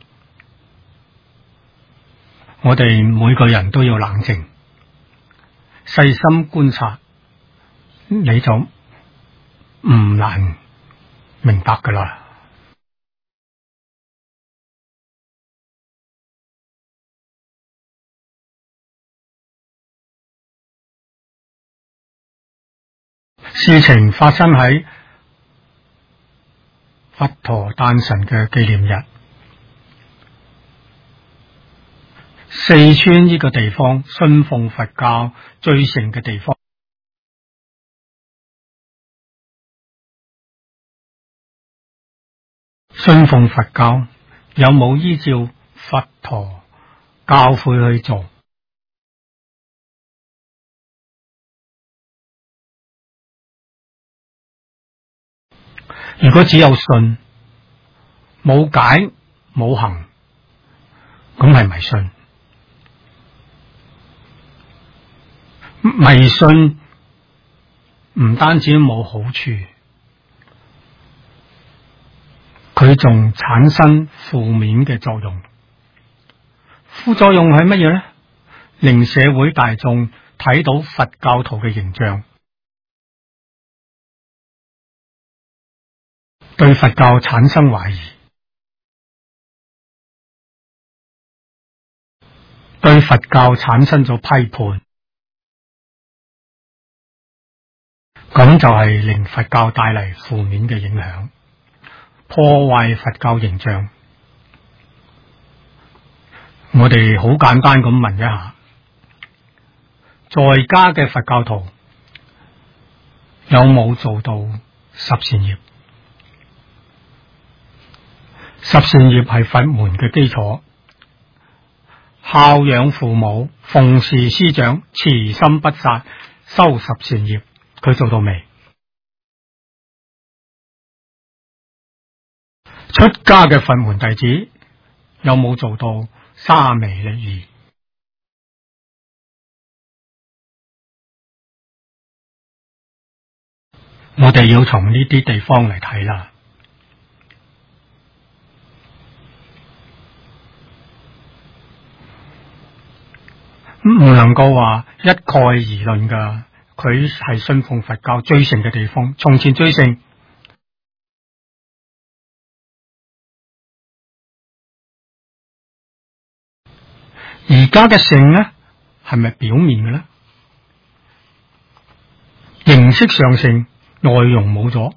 我哋每個人都要冷靜，細心觀察，你就唔難明白噶啦。事情發生喺佛陀誕辰嘅紀念日，四川呢個地方信奉佛教最盛嘅地方，信奉佛教有冇依照佛陀教誨去做？如果只有信，冇解冇行，咁係迷信。迷信唔單止冇好處，佢仲產生負面嘅作用。副作用係乜嘢呢？令社會大眾睇到佛教徒嘅形象，對佛教產生懷疑，對佛教產生咗批判，咁就係令佛教帶嚟負面嘅影響，破壞佛教形象。我哋好簡單咁問一下，在家嘅佛教徒有冇做到十善業？十善業係佛門嘅基礎，孝養父母、奉事師長、慈心不殺、修十善業，佢做到未？出家嘅佛門弟子有冇做到沙彌力儀？我哋要從呢啲地方嚟睇啦。唔能夠話一概而論噶，佢係信奉佛教最盛嘅地方，從前最盛。而家嘅盛呢，係咪表面嘅呢？形式上盛，內容冇咗。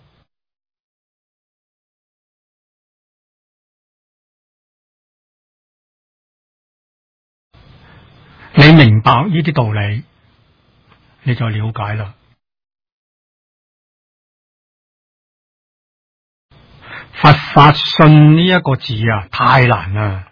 白呢啲道理，你就了解啦。佛法信呢一個字啊，太難啦。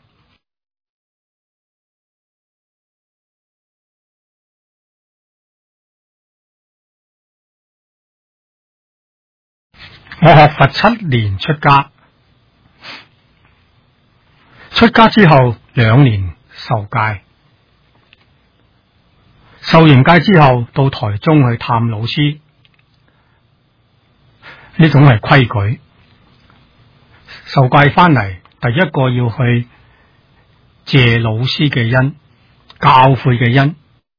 我學佛7年出家，出家之後2年受戒，受完戒之後到台中去探老師，呢種係規矩。受戒翻嚟，第一個要去謝老師嘅恩，教誨嘅恩。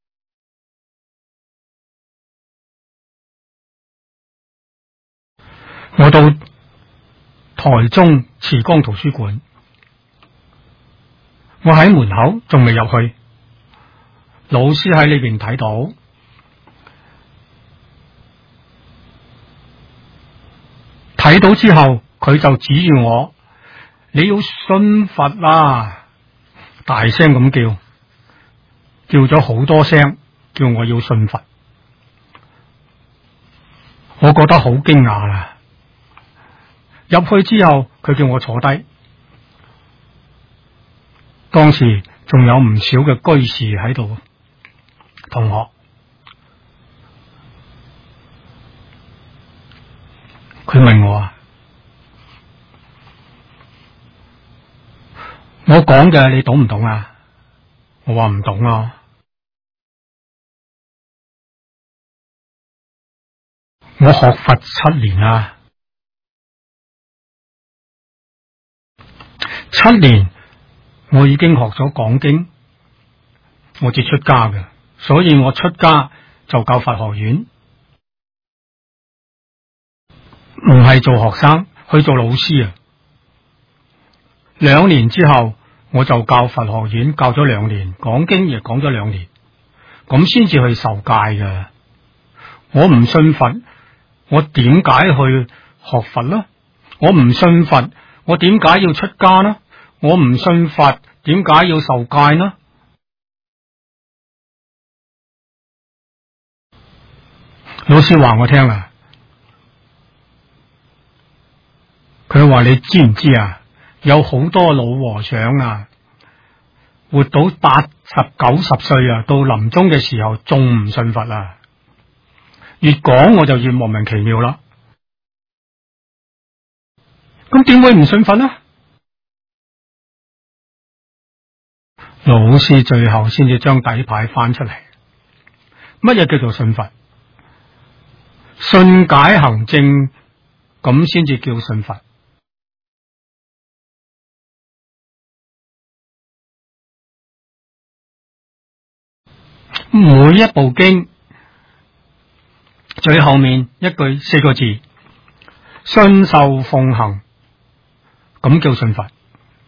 我到台中慈光圖書館，我喺門口仲未入去，老師喺裏邊睇到，睇到之後佢就指住我，你要信佛啊！大聲咁叫咗好多聲，叫我要信佛。我覺得好驚訝啦！入去之後，佢叫我坐低。當時仲有唔少嘅居士喺度，同學。佢問我啊，我講嘅你懂唔懂啊？我話唔懂啊。我學佛7年啊。7年，我已經學咗講經，我至出家嘅，所以我出家就教佛學院，唔係做學生，去做老師啊。2年之後，我就教佛學院，教咗2年，講經亦講咗2年，咁先至去受戒嘅。我唔信佛，我點解去學佛呢？我唔信佛，我點解要出家呢？我唔信佛，點解要受戒呢？老師話我聽啊，佢話你知唔知啊？有好多老和尚啊，活到80、90歲啊，到臨終嘅時候仲唔信佛啊！越講我就越莫名其妙啦。咁點會唔信佛呢？老師最後先至將底牌翻出嚟。乜嘢叫做信佛？信解行證，咁先至叫信佛。每一部經最後面一句4個字，信受奉行，咁叫信佛。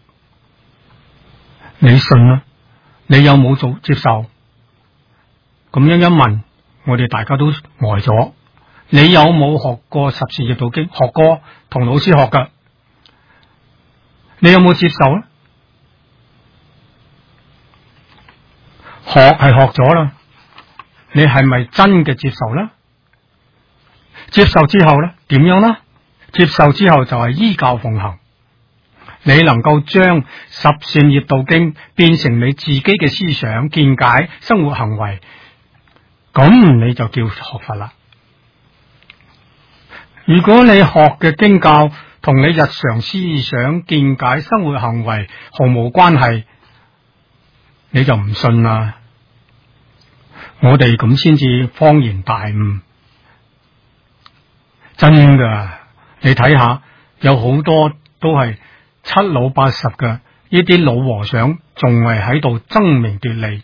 你信啦，你有冇做接受？咁樣一問，我哋大家都呆咗。你有冇學過14業道經？學過，同老師學噶。你有冇接受咧？學係學咗啦，你係咪真嘅接受咧？接受之後咧，點樣咧？接受之後就係依教奉行。你能夠將10善業道經變成你自己嘅思想見解、生活行為，咁你就叫學佛啦。如果你學嘅經教同你日常思想見解、生活行為毫無關係，你就唔信啦。我哋咁先至恍然大悟，真噶！你睇下，有好多都係7老80嘅，呢啲老和尚仲係喺度爭名奪利，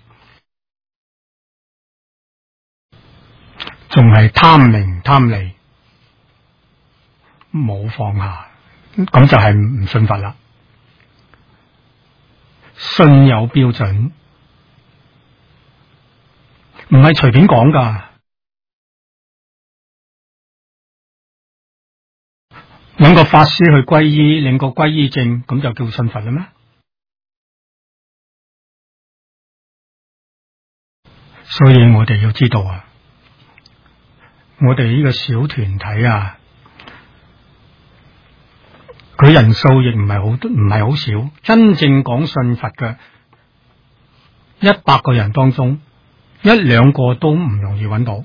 仲係貪名貪利，冇放下，咁就係唔信佛啦。信有標準，唔係隨便講噶。揾個法師去皈依，領個皈依證，咁就叫信佛啦咩？ 所以我哋要知道啊，我哋呢個小團體啊，佢人數亦唔係好少，真正講信佛嘅100個人當中1-2個都唔容易揾到。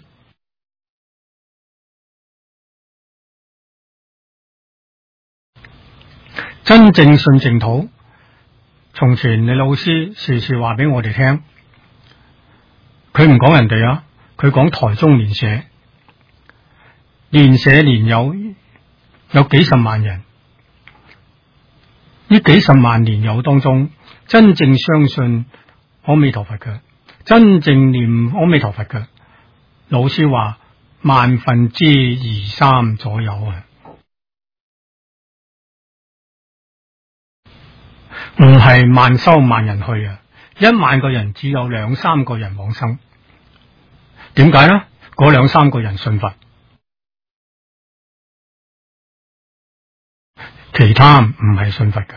真正信淨土，從前你老師時時話俾我哋聽，佢唔講人哋啊，佢講台中蓮社，蓮社蓮有幾十萬人，呢幾十萬蓮友當中，真正相信阿彌陀佛嘅，真正念阿彌陀佛嘅，老師話2%-3%左右啊，唔係萬修萬人去啊，1萬個人只有2-3個人往生。點解呢？嗰2-3個人信佛，其他唔係信佛嘅。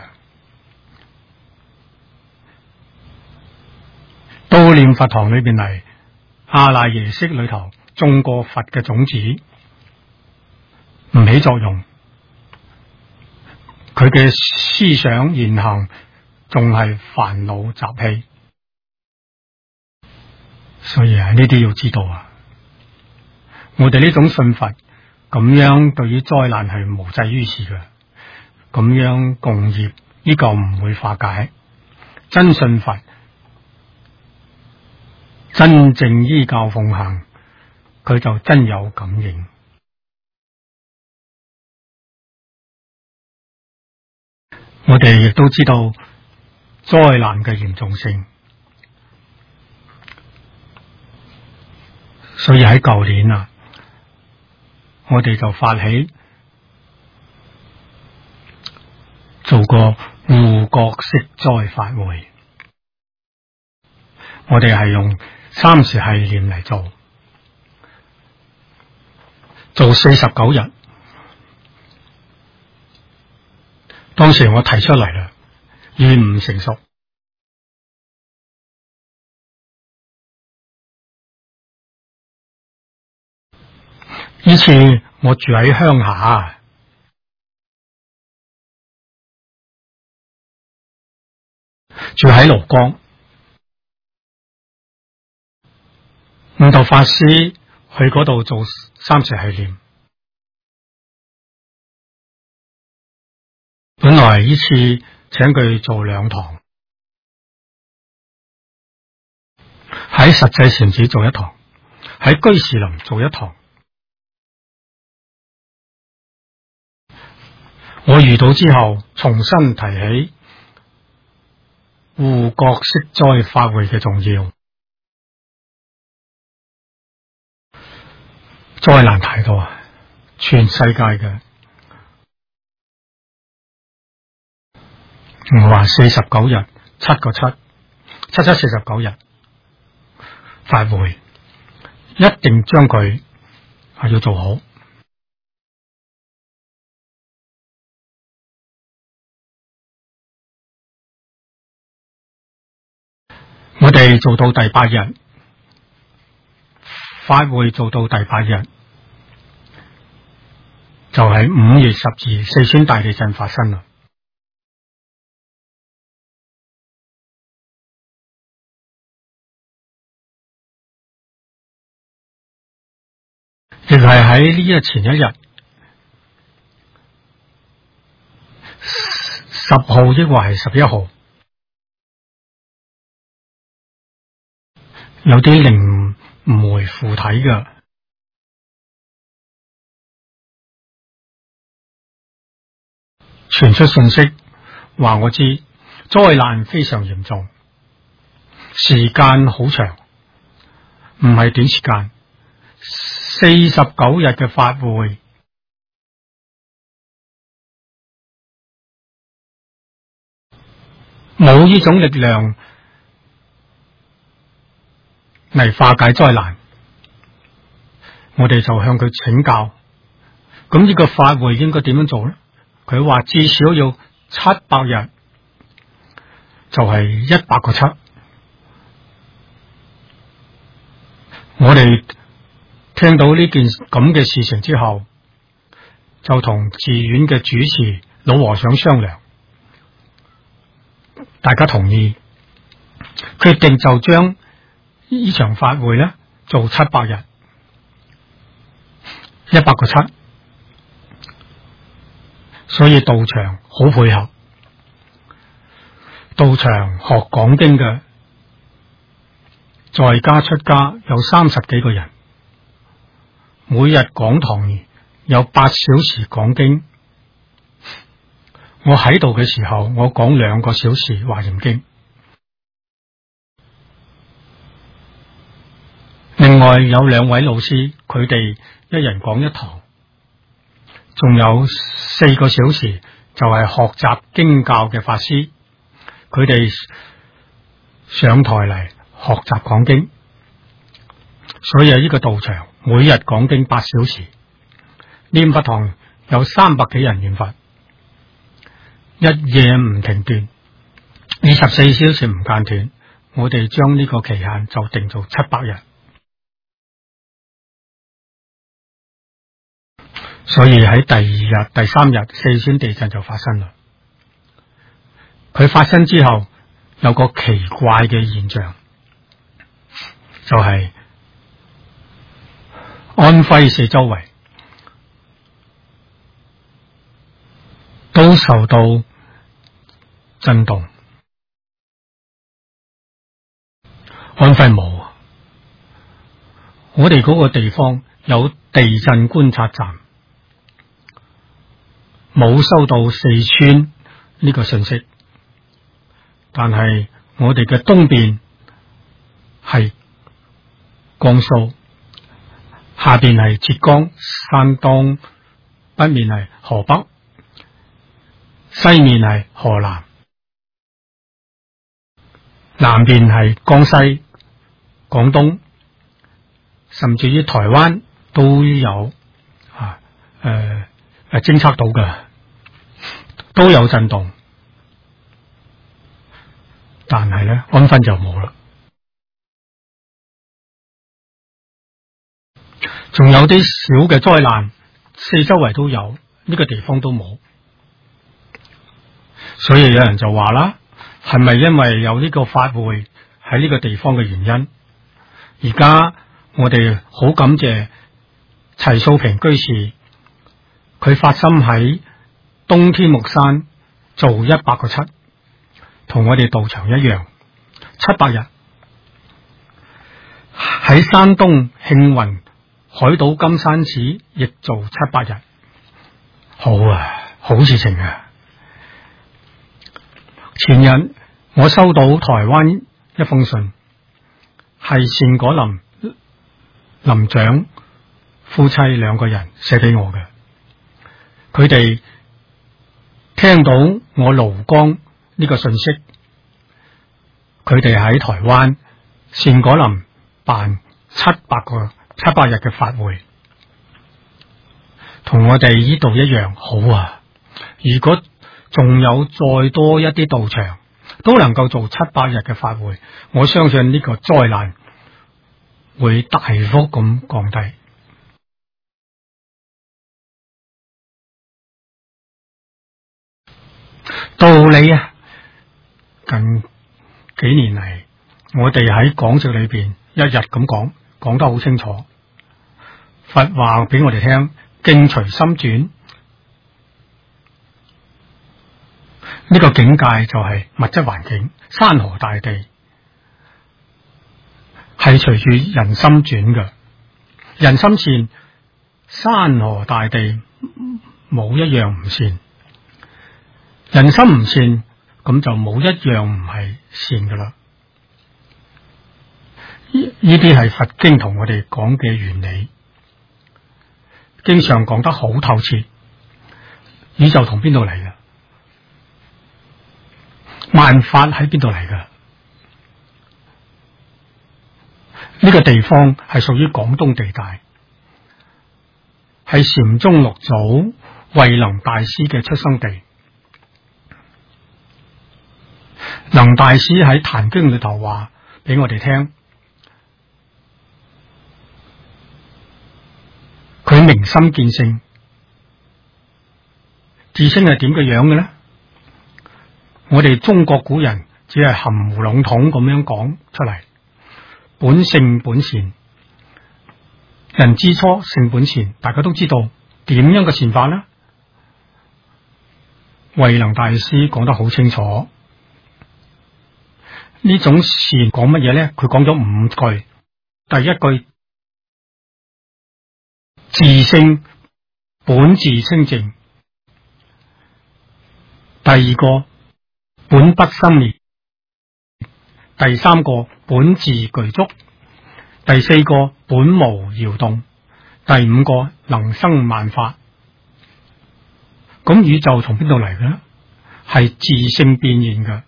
到念佛堂裏邊嚟，阿賴耶識裏頭種過佛嘅種子，唔起作用，佢嘅思想言行仲係煩惱習氣，所以呢啲要知道啊！我哋呢種信佛咁樣，對於災難係無濟於事嘅，咁樣共業呢個唔會化解。真信佛，真正依教奉行，佢就真有感應。我哋亦都知道災難嘅嚴重性，所以喺舊年啊，我哋就發起做個護國息災法會。我哋係用30系念嚟做49日。當時我提出嚟啦，願唔成熟。呢次我住喺鄉下，住喺蘆江，悟道法師去嗰度做30系念。本來呢次請佢做2堂，喺實際禪寺做1堂，喺居士林做1堂。我遇到之後，重新提起護國息災法會嘅重要。災難太多，全世界嘅。我話49日，7個7，7 49日法會，一定將佢係要做好。我哋做到第8日，法會做到第8日，就係5月12四川大地震發生啦。亦係喺呢一前一日，10號抑或係11號，有啲靈媒附體嘅，傳出信息話我知災難非常嚴重，時間好長，唔係短時間。49日嘅法會，冇呢種力量嚟化解災難，我哋就向佢請教。咁呢個法會應該點樣做呢？佢話至少要700日，就係100個7。 我哋聽到呢件咁嘅事情之後，就同寺院嘅主持老和尚商量，大家同意，決定就將呢場法會咧做700日，100個7，所以道場好配合。道場學講經嘅，在家出家有30幾個人，每日講堂有8小時講經。我喺度嘅時候，我講2個小時華嚴經。另外有2位老師，佢哋一人講1堂，仲有4個小時就係學習經教嘅法師，佢哋上台嚟學習講經。所以呢個道場每日講經8小時，念佛堂有300幾人念佛，一夜唔停斷，24小時唔間斷。我哋將呢個期限就定做700日。所以喺第2日、第3日4川地震就發生啦。佢發生之後有個奇怪嘅現象，就係安徽四周圍都受到震動，安徽冇。我哋嗰個地方有地震觀察站，冇收到四川呢個信息，但係我哋嘅東邊係江蘇，下邊係浙江、山東，北面係河北，西面係河南，南邊係江西、廣東，甚至於台灣都有偵測到嘅，都有震動，但係咧安徽就冇啦。仲有啲小嘅災難，四周圍都有，呢個地方都冇。所以有人就話啦，係咪因為有呢個法會喺呢個地方嘅原因？而家我哋好感謝齊素平居士，佢發心喺東天目山做100個7，同我哋道場一樣，700日。喺山東慶雲海島金山寺亦做700日，好啊，好事情啊！前日我收到台灣一封信，係善果林長夫妻2個人寫俾我嘅。佢哋聽到我廬江呢個信息，佢哋喺台灣善果林辦700日嘅法會，同我哋呢度一樣好啊！如果仲有再多一啲道場都能夠做700日嘅法會，我相信呢個災難會大幅咁降低。道理啊，近幾年嚟，我哋喺講席裏邊一日咁講得好清楚。佛話俾我哋聽，境隨心轉，呢個境界就係物質環境，山河大地係隨住人心轉嘅。人心善，山河大地冇一樣唔善。人心唔善，咁就冇一樣唔係善噶啦。呢啲係佛經同我哋講嘅原理，經常講得好透徹。宇宙同邊度嚟嘅？萬法喺邊度嚟嘅？呢個地方係屬於廣東地帶，係禪宗六祖慧能大師嘅出生地。能大師喺《壇經》裏頭話俾我哋聽， 想明心見性。自性係點嘅樣嘅呢？我哋中國古人只係含糊籠統咁樣講出嚟，本性本善，人之初性本善，大家都知道點樣嘅善法呢？慧能大師講得好清楚，呢種善講乜嘢呢？佢講咗5句，第一句自性本自清淨，第二個本不生滅，第3個本自具足，第4個本無搖動，第5個能生萬法。咁宇宙從邊度嚟嘅呢？係自性變現嘅，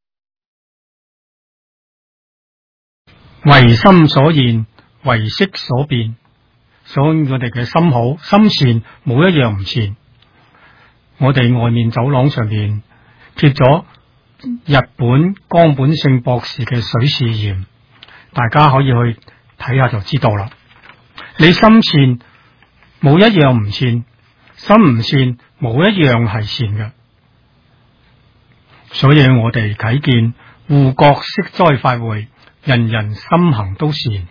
唯心所現，唯識所變。所以我哋嘅心好心善，冇一樣唔善。我哋外面走廊上面貼咗日本岡本勝博士嘅水試驗，大家可以去睇下就知道啦。你心善，冇一樣唔善；心唔善，冇一樣係善嘅。所以我哋睇見護國息災法會，人人心行都善，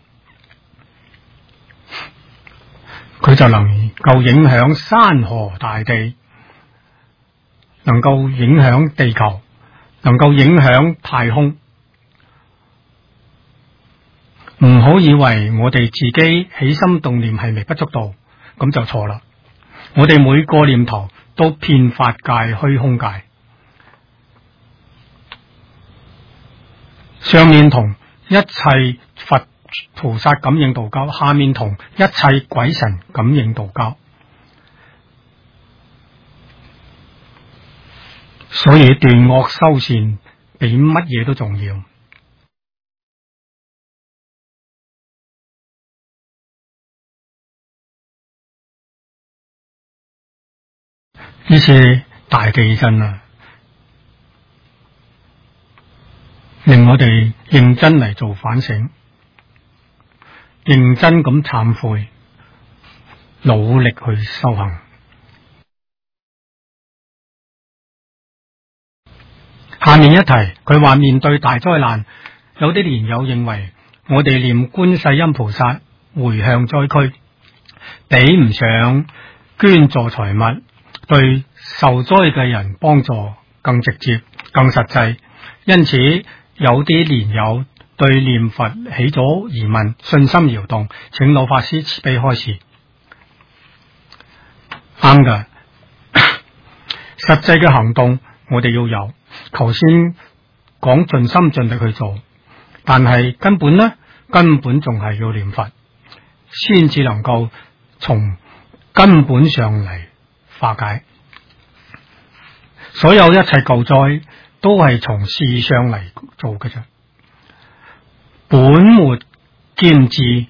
佢就能夠影響山河大地，能夠影響地球，能夠影響太空。唔好以為我哋自己起心動念係微不足道，咁就錯啦。我哋每個念頭都遍法界、虛空界，上面同一切佛菩薩感應道交，下面同一切鬼神感應道交。所以斷惡修善比乜嘢都重要。呢次大地震啊，令我哋認真嚟做反省，認真咁懺悔，努力去修行。下面一題，佢話面對大災難，有啲蓮友認為我哋念觀世音菩薩回向災區，比唔上捐助財物，對受災嘅人幫助更直接、更實際。因此有啲蓮友對念佛起咗疑問，信心搖動，請老法師慈悲開示。啱㗎，實際嘅行動我哋要有。頭先講盡心盡力去做，但係根本仲係要念佛，先至能夠從根本上嚟化解。所有一切救災都係從事上嚟做嘅啫，本末兼治。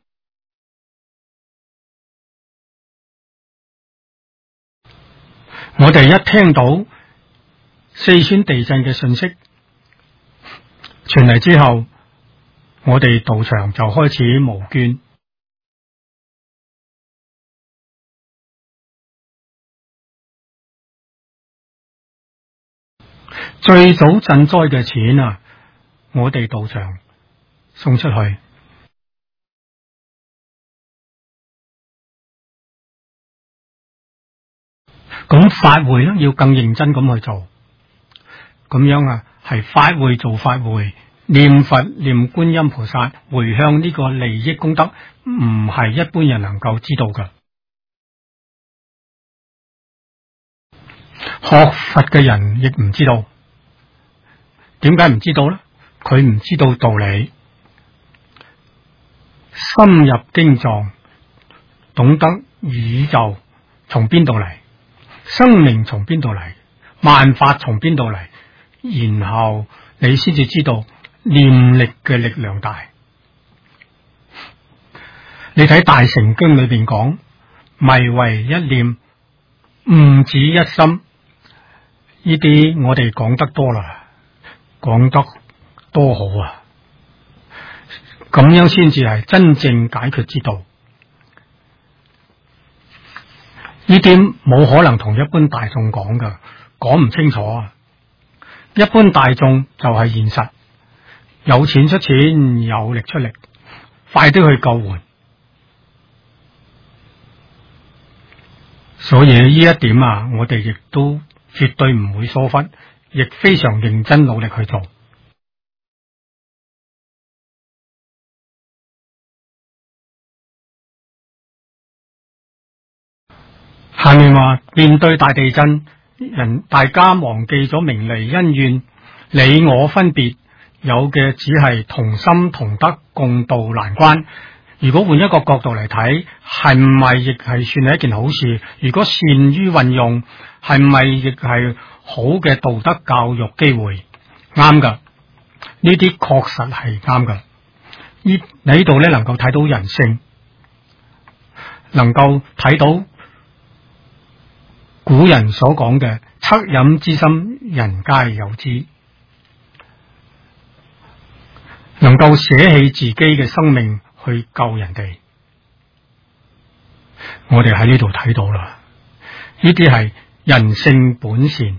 我哋一聽到四川地震嘅信息傳嚟之後，我哋道場就開始募捐。最早賑災嘅錢啊，我哋道場送出去。咁法會咧要更認真咁去做，咁樣啊係法會做法會，念佛念觀音菩薩回向呢個利益功德，唔係一般人能夠知道㗎。學佛嘅人亦唔知道，點解唔知道呢？佢唔知道道理，深入經藏，懂得宇宙從邊度嚟，生命從邊度嚟，萬法從邊度嚟，然後你先至知道念力嘅力量大。你睇大乘經裏邊講，迷為一念，悟止一心，呢啲我哋講得多啦，講得多好啊！咁樣先至係真正解決之道。 呢啲冇可能同一般大眾講噶，講唔清楚啊！一般大眾就係現實，有錢出錢，有力出力，快啲去救援。所以呢一點啊，我哋亦都絕對唔會疏忽，亦非常認真努力去做。下面話面對大地震，大家忘記咗名利恩怨，你我分別，有嘅只係同心同德，共度難關。如果換一個角度嚟睇，係唔係亦係算係一件好事？如果善於運用，係唔係亦係好嘅道德教育機會？啱噶，呢啲確實係啱噶。你呢度咧能夠睇到人性，能夠睇到古人所講嘅惻隱之心，人皆有之，能夠捨棄自己嘅生命去救人哋，我哋喺呢度睇到啦。呢啲係人性本善。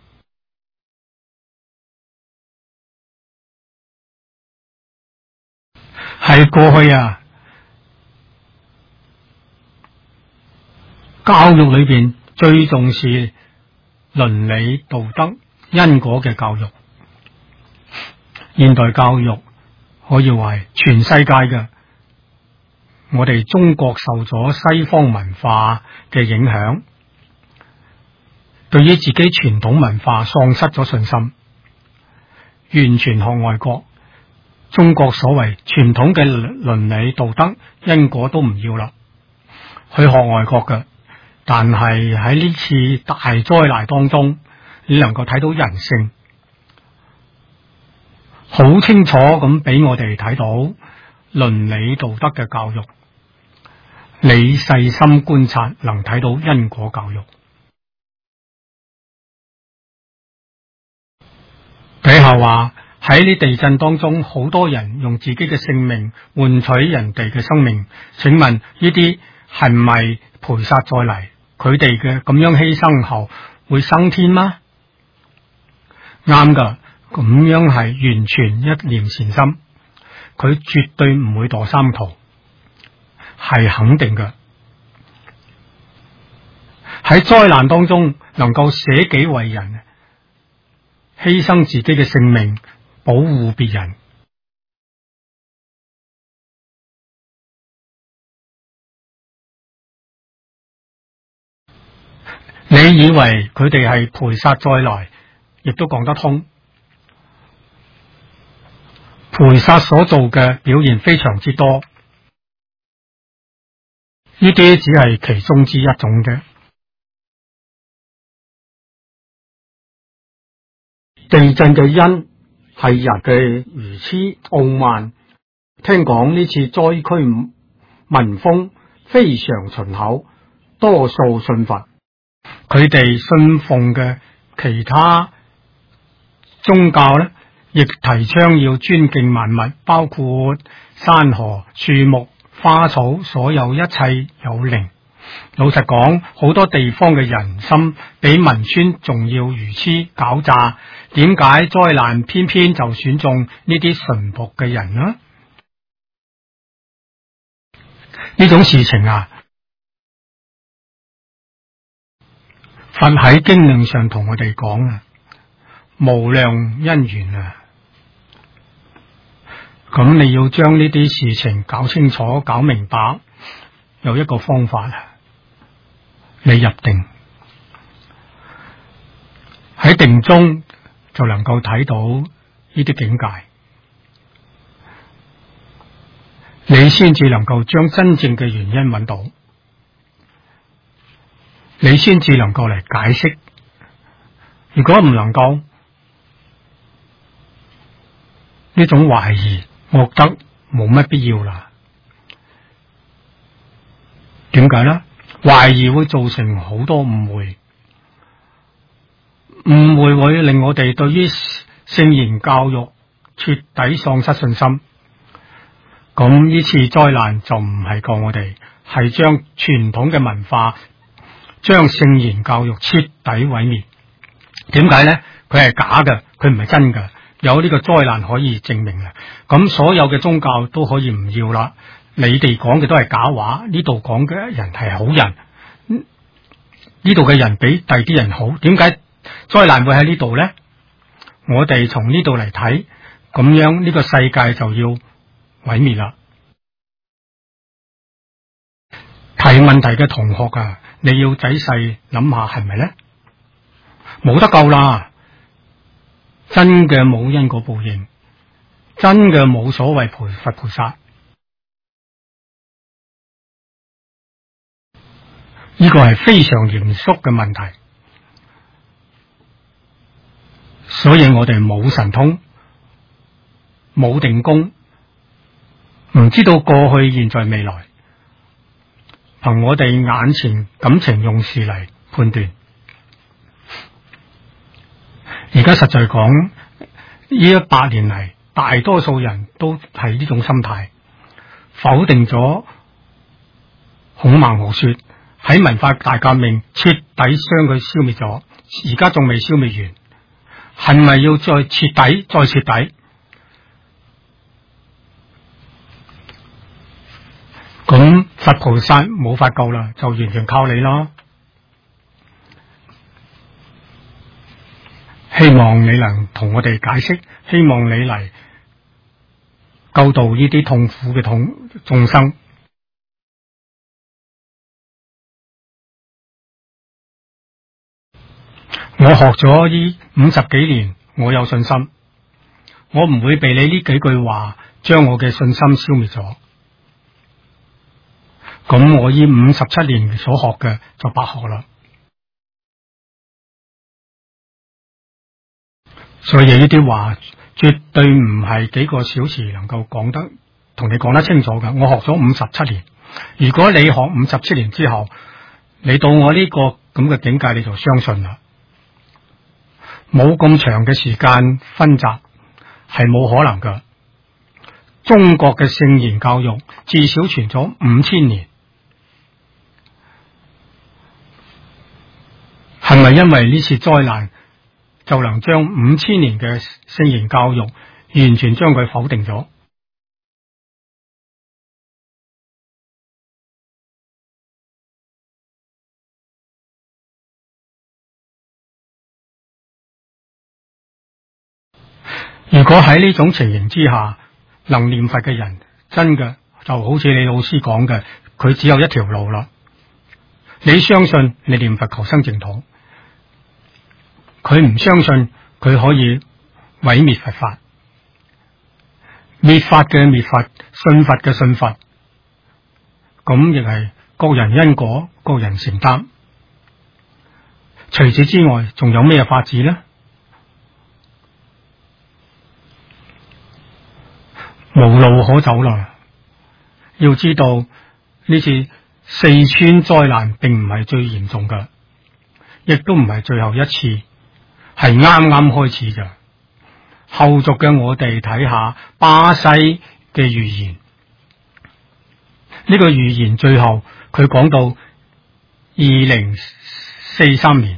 係過去啊，教育裏邊最重視倫理道德因果嘅教育。現代教育可以話係全世界嘅，我哋中國受咗西方文化嘅影響，對於自己傳統文化喪失咗信心，完全學外國。中國所謂傳統嘅倫理道德因果都唔要啦，去學外國嘅。但係喺呢次大災難當中，你能夠睇到人性，好清楚咁俾我哋睇到倫理道德嘅教育。你細心觀察，能睇到因果教育。底下話喺呢地震當中，好多人用自己嘅性命換取人哋嘅生命。請問呢啲係唔係賠殺再嚟？佢哋嘅咁樣犧牲後會升天嗎？啱噶，咁樣係完全一念善心，佢絕對唔會墮三途，係肯定嘅。喺災難當中能夠捨己為人，犧牲自己嘅性命保護別人，你以為佢哋係賠殺再來，亦都講得通。賠殺所做嘅表現非常之多，呢啲只係其中之一種嘅。地震嘅因係人嘅愚癡傲慢。聽講呢次災區民風非常淳厚，多數信佛，佢哋信奉嘅其他宗教呢，亦提倡要尊敬萬物，包括山河、樹木、花草，所有一切有靈。老實講，好多地方嘅人心比民村仲要愚癡狡詐，點解災難偏偏就選中呢啲淳樸嘅人呢？呢種事情啊，佛喺經論上同我哋講啊，無量因緣啊。咁你要將呢啲事情搞清楚、搞明白，有一個方法啊，你入定，喺定中就能夠睇到呢啲境界，你先至能夠將真正嘅原因揾到，你先至能夠嚟解釋。如果唔能夠，呢種懷疑，我覺得冇乜必要啦。點解呢？懷疑會造成好多誤會，誤會會令我哋對於聖言教育徹底喪失信心。咁呢次災難就唔係救我哋，係將傳統嘅文化將聖言教育徹底毀滅。點解呢？佢係假嘅，佢唔係真嘅。有呢個災難可以證明嘅，咁所有嘅宗教都可以唔要啦。你哋講嘅都係假話，呢度講嘅人係好人，呢度嘅人比第啲人好。點解災難會喺呢度呢？我哋從呢度嚟睇，咁樣呢個世界就要毀滅啦。提問題嘅同學啊，你要仔細諗下係咪呢？冇得救啦！真嘅冇因果報應，真嘅冇所謂佛菩薩。呢個係非常嚴肅嘅問題，所以我哋冇神通，冇定功，唔知道過去、現在、未來，憑我哋眼前感情用事嚟判斷。而家實在講，呢100年嚟，大多數人都係呢種心態，否定咗孔孟學說，喺文化大革命徹底將佢消滅咗，而家仲未消滅完，係咪要再徹底、再徹底？咁佛菩薩冇法救啦，就完全靠你咯。希望你能同我哋解釋，希望你嚟救度呢啲痛苦嘅眾生。我學咗呢50幾年，我有信心，我唔會被你呢幾句話將我嘅信心消滅咗。咁我呢57年所學嘅就白學啦。所以呢啲話絕對唔係幾個小時能夠講得同你講得清楚嘅。我學咗57年，如果你學57年之後，你到我呢個咁嘅境界，你就相信啦。冇咁長嘅時間分集係冇可能噶。中國嘅聖言教育至少傳咗5000年，係咪因為呢次災難就能將5000年嘅聖言教育完全將佢否定咗？如果喺呢種情形之下，能念佛嘅人真嘅就好似你老師講嘅，佢只有一條路啦。你相信你念佛求生淨土，佢唔相信佢可以毀滅佛法，滅法嘅滅法，信佛嘅信佛，咁亦係各人因果，各人承擔。除此之外，仲有咩法子呢？無路可走啦！要知道呢次四川災難並唔係最嚴重嘅，亦都唔係最後一次，係啱啱開始嘅。後續嘅我哋睇下巴西嘅預言，呢個預言最後佢講到2043年，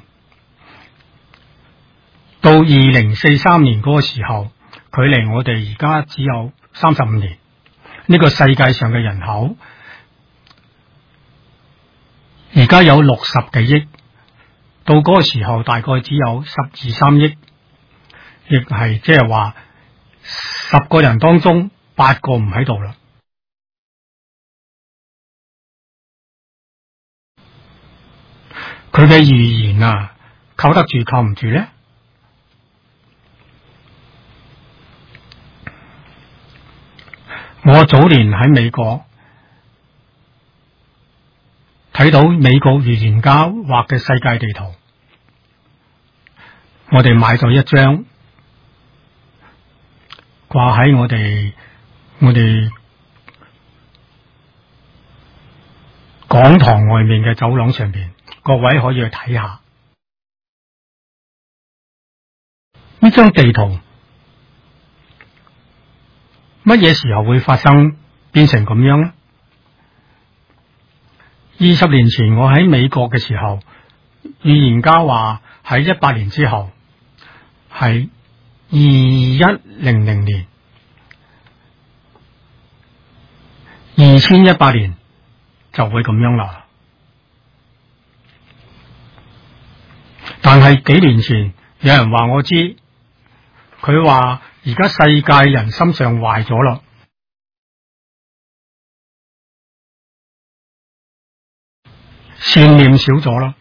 到2043年嗰個時候，距離我哋而家只有35年。呢個世界上嘅人口而家有60幾億，到嗰個時候大概只有12-13億，亦係即係話10個人當中8個唔喺度啦。佢嘅預言啊，靠得住靠唔住呢？我早年喺美國睇到美國預言家畫嘅世界地圖，我哋買咗一張掛喺我哋講堂外面嘅走廊上邊，各位可以去睇下呢張地圖。乜嘢時候會發生變成咁樣呢？20年前我喺美國嘅時候， 預言家話喺100年之後，係2100年、2100年就會咁樣啦。但係幾年前有人話我知，佢話而家世界人心上壞咗啦，善念少咗啦，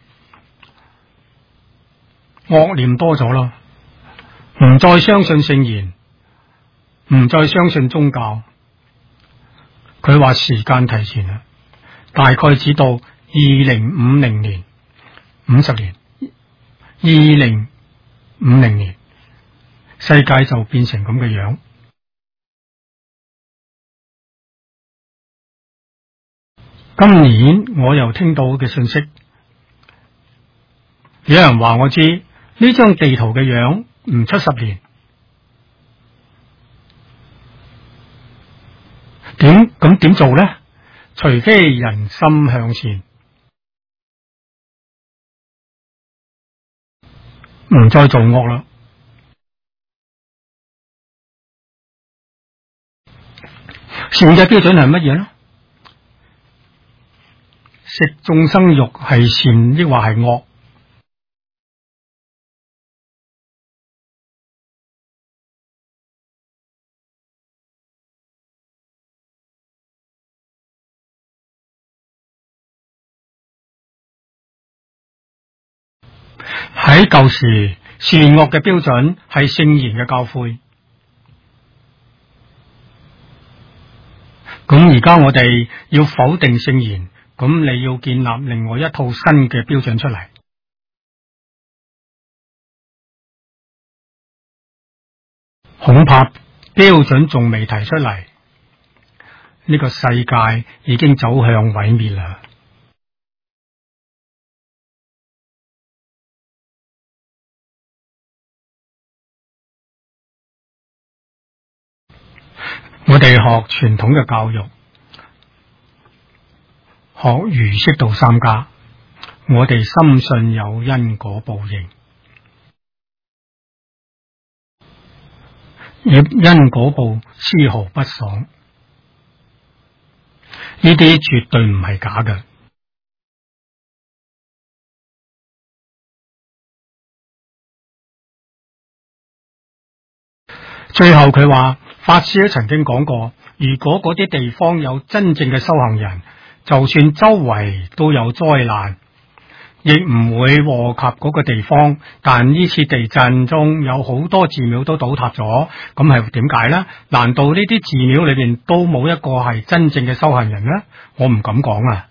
惡念多咗啦，唔再相信聖言，唔再相信宗教。佢話時間提前啦，大概只到2050年，50年，2050年世界就變成咁嘅樣。今年我又聽到嘅信息，有人話我知呢張地圖嘅樣唔出10年，點做呢？除非人心向善，唔再做惡啦。善嘅標準係乜嘢呢？食眾生肉係善抑或係惡？喺舊時，善惡嘅標準係聖言嘅教誨。咁而家我哋要否定聖言，咁你要建立另外一套新嘅標準出嚟。恐怕標準仲未提出嚟，呢個世界已經走向毀滅啦。我哋學傳統嘅教育，學儒釋道3家，我哋深信有因果報應，因果報絲毫不爽，呢啲絕對唔係假嘅。最後佢話，法師都曾經講過，如果嗰啲地方有真正嘅修行人，就算周圍都有災難，亦唔會禍及嗰個地方。但呢次地震中有好多寺廟都倒塌咗，咁係點解呢？難道呢啲寺廟裏邊都冇一個係真正嘅修行人呢？我唔敢講啊。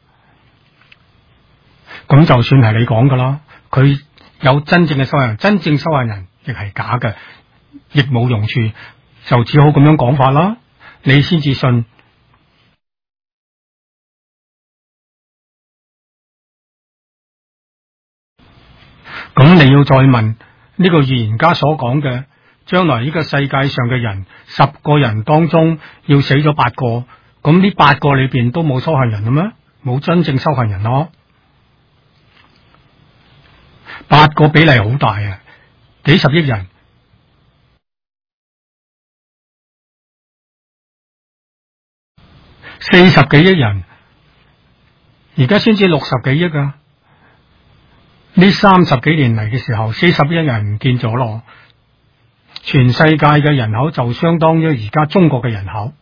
咁就算係你講噶啦，佢有真正嘅修行人，真正修行人亦係假嘅，亦冇用處，就只好咁樣講法啦，你先至信。咁你要再問呢個預言家所講嘅，將來呢個世界上嘅人10個人當中要死咗8個，咁呢8個裏邊都冇修行人嘅咩？冇真正修行人咯。8個比例好大啊，幾十億人。40幾億人，而家先至60幾億啊！呢30幾年嚟嘅時候，40億人唔見咗咯。全世界嘅人口就相當於而家中國嘅人口。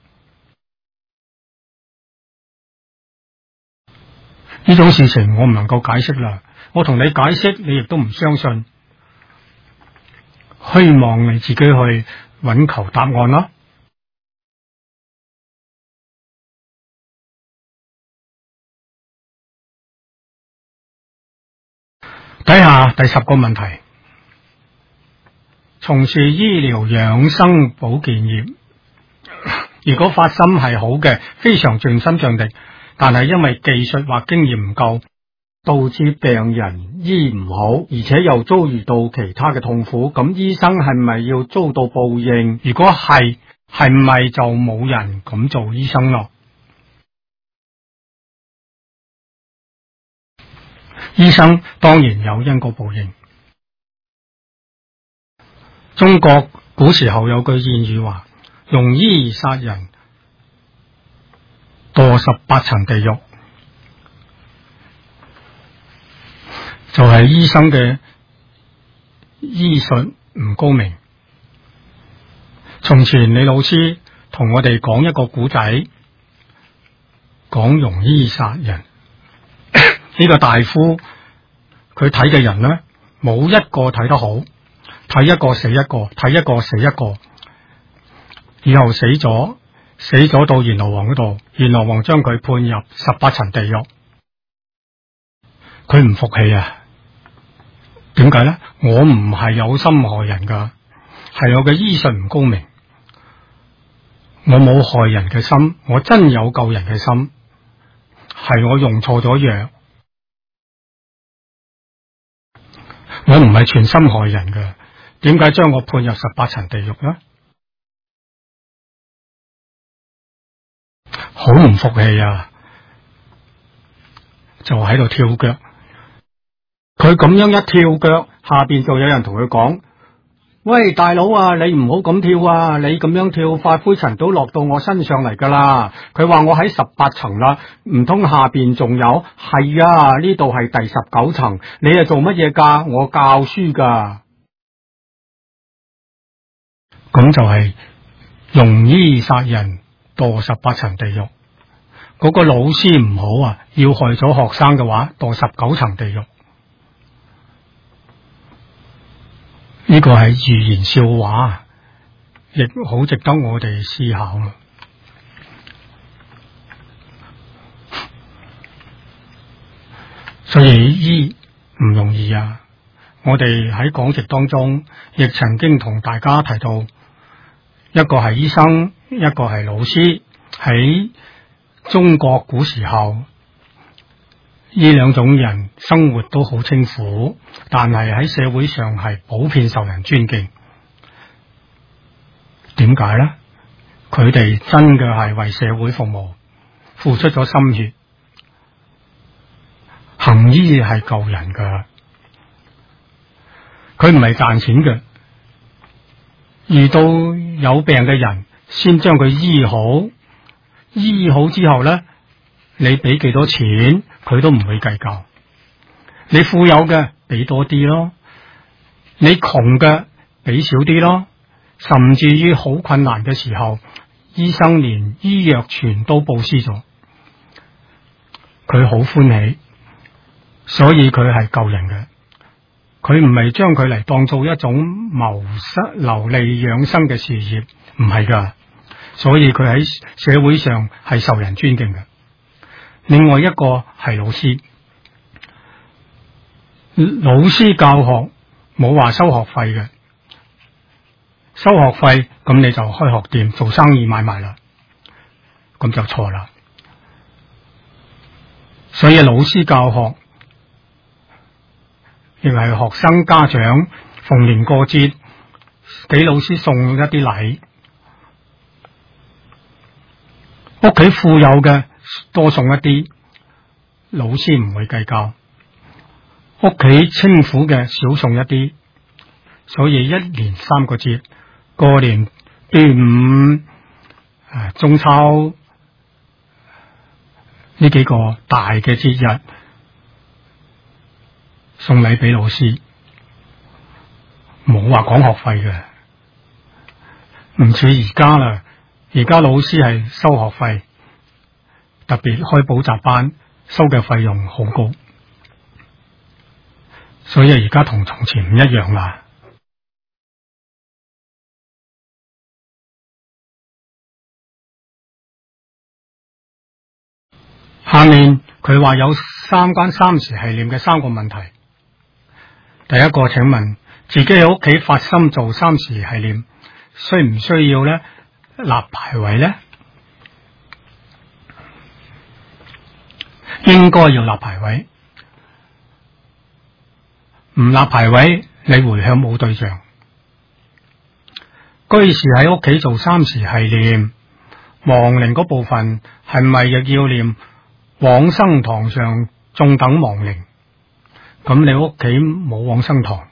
呢種事情我唔能夠解釋啦，我同你解釋，你亦都唔相信。希望你自己去揾求答案啦。睇下第10個問題，從事醫療養生保健業，如果發心係好嘅，非常盡心盡力，但係因為技術或經驗唔夠，導致病人醫唔好，而且又遭遇到其他嘅痛苦，咁醫生係咪要遭到報應？如果係咪就冇人咁做醫生咯？ 醫生當然有因果報應。中國古時候有句諺語話：用醫殺人，墮18層地獄。就係醫生嘅醫術唔高明。從前李老師同我哋講一個古仔，講容醫殺人。呢個大夫佢睇嘅人呢，冇一個睇得好，睇一個死一個，睇一個死一個，以後死咗到閻羅王嗰度，閻羅王將佢判入18層地獄。佢唔服氣啊！點解呢？我唔係有心害人噶，係我嘅醫術唔高明，我冇害人嘅心，我真有救人嘅心，係我用錯咗藥，我唔係全心害人嘅，點解將我判入18層地獄呢？好唔服氣啊！就喺度跳腳。佢咁樣一跳腳，下邊就有人同佢講：喂，大佬啊，你唔好咁跳啊！你咁樣跳，塊灰塵都落到我身上嚟噶啦！佢話我喺18層啦，唔通下邊仲有？係啊，呢度係第19層，你係做乜嘢噶？我教書噶。咁就係容醫殺人，墮18層地獄。嗰個老師唔好啊，要害咗學生嘅話，墮19層地獄。呢個係寓言笑話，亦好值得我哋思考啦。所以醫唔容易啊！我哋喺講席當中，亦曾經同大家提到，一個係醫生，一個係老師。喺中國古時候，呢兩種人生活都好清苦，但係喺社會上係普遍受人尊敬。點解呢？佢哋真嘅係為社會服務，付出咗心血。行醫係救人噶，佢唔係賺錢嘅。遇到有病嘅人，先將佢醫好，醫好之後呢，你俾幾多錢，佢都唔會計較。你富有嘅俾多啲咯，你窮嘅俾少啲咯。甚至於好困難嘅時候，醫生連醫藥全都布施咗，佢好歡喜，所以佢係救人嘅。佢唔係將佢嚟當做一種牟利養生嘅事業，唔係噶。所以佢喺社會上係受人尊敬嘅。另外一個係老師，老師教學冇話收學費嘅，收學費咁你就開學店做生意買賣啦，咁就錯啦。所以老師教學亦係學生家長逢年過節俾老師送一啲禮，屋企富有嘅多送一啲，老師唔會計較；屋企清苦嘅少送一啲。所以一年3個節，過年、端午、中秋呢幾個大嘅節日，送禮俾老師，冇話講學費嘅，唔似而家啦。而家老師係收學費，特別開補習班，收嘅費用好高，所以而家同從前唔一樣啦。下面佢話有3關3時繫念嘅3個問題。第一個，請問自己喺屋企發心做3時繫念，需唔需要呢立牌位呢？應該要立牌位，唔立牌位你回向冇對象。居士喺屋企做3時繫念，亡靈嗰部分係咪亦要念往生堂上眾等亡靈？ 咁你屋企冇往生堂，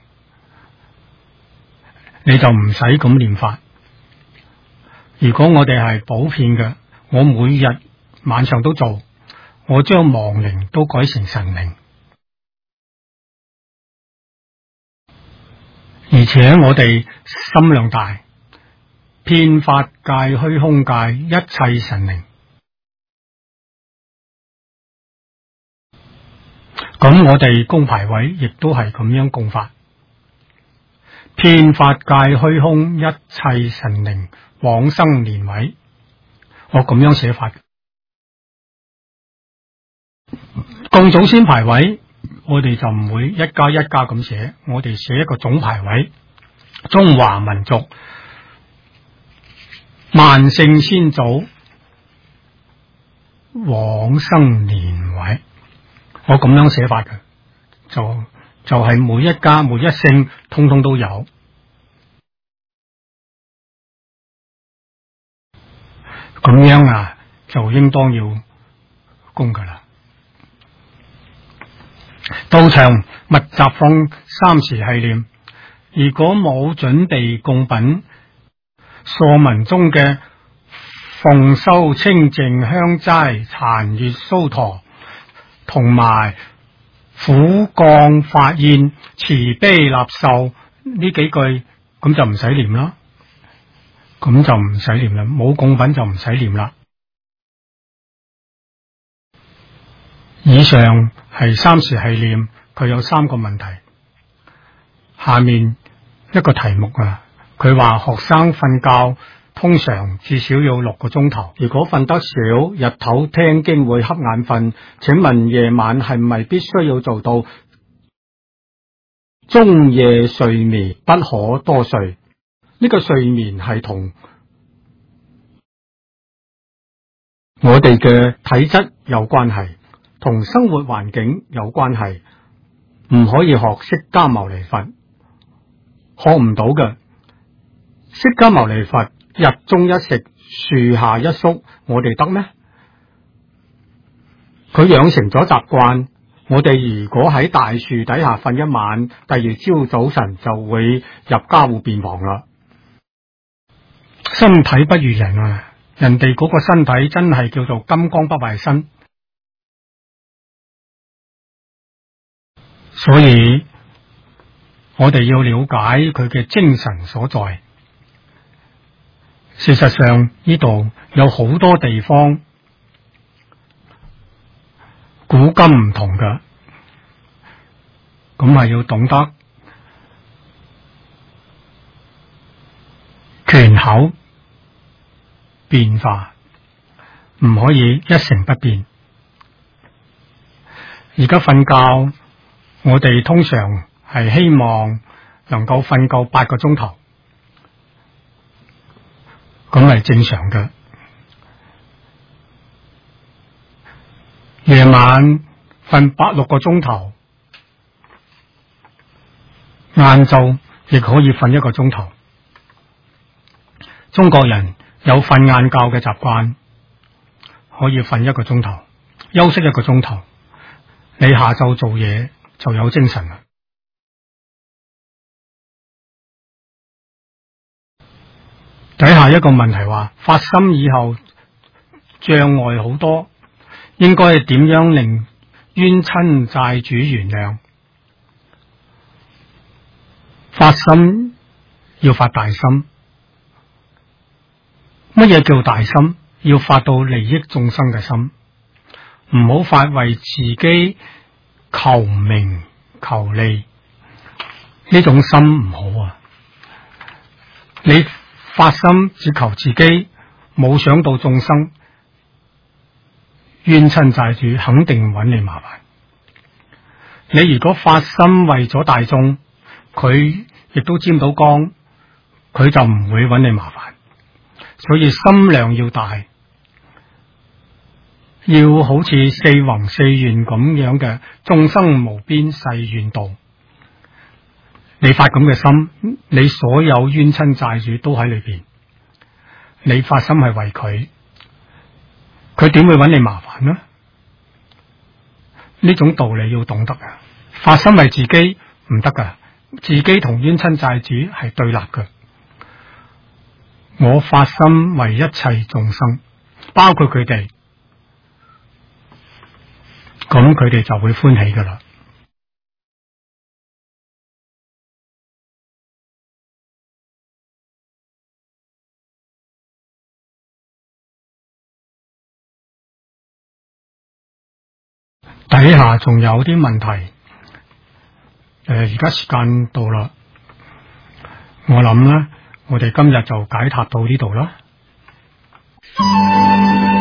你就唔使咁念法。如果我哋係普遍嘅，我每日晚上都做，我將亡靈都改成神靈，而且我哋心量大，遍法界、虛空界一切神靈。咁我哋供牌位亦都係咁樣供法，遍法界、虛空一切神靈往生連位，我咁樣寫法。供祖先牌位，我哋就唔會一家一家咁寫，我哋寫一個總牌位，中華民族萬聖先祖往生連位，我咁樣寫法嘅，就係每一家每一姓通通都有。咁樣啊，就應當要供噶啦。道場密集放三時繫念，如果冇準備供品，數文中嘅奉修清淨香齋殘月酥陀同埋苦降法宴慈悲納受呢幾句，咁就唔使念啦。咁就唔使念啦，冇供品就唔使念啦。以上係三時繫念，佢有三個問題。下面一個題目啊，佢話學生瞓覺通常至少要6個鐘頭，如果瞓得少，日頭聽經會瞌眼瞓，請問夜晚係咪必須要做到中夜睡眠不可多睡？呢個睡眠係同我哋嘅體質有關係，同生活環境有關係，唔可以學釋迦牟尼佛，學唔到嘅。釋迦牟尼佛日中一食，樹下一宿，我哋得咩？佢養成咗習慣，我哋如果喺大樹底下瞓一晚，第二朝早晨就會入家戶便房啦。身體不如人啊！人哋嗰個身體真係叫做金剛不壞身，所以我哋要了解佢嘅精神所在。事實上呢度有好多地方古今唔同㗎，咁係要懂得權巧變化，唔可以一成不變。而家瞓覺，我哋通常係希望能夠瞓夠8個鐘頭，咁係正常嘅。夜晚瞓6個鐘頭，晏晝亦可以瞓1個鐘頭。中國人有瞓晏覺嘅習慣，可以瞓1個鐘頭，休息1個鐘頭，你下晝做嘢就有精神啦。底下一個問題話，發心以後障礙好多，應該點樣令冤親債主原諒？發心要發大心。乜嘢叫大心？要發到利益眾生嘅心，唔好發為自己求名求利，呢種心唔好啊！你發心只求自己，冇想到眾生，冤親債主肯定揾你麻煩。你如果發心為咗大眾，佢亦都沾到光，佢就唔會揾你麻煩。所以心量要大，要好似四宏四願咁樣嘅眾生無邊誓願度。你發咁嘅心，你所有冤親債主都喺裏邊。你發心係為佢，佢點會揾你麻煩呢？呢種道理要懂得啊！ 發心為自己唔得噶，自己同冤親債主係對立嘅。我發心為一切眾生，包括佢哋，咁佢哋就會歡喜噶啦。底下仲有啲問題，而家時間到啦，我諗咧，我哋今日就解答到呢度啦。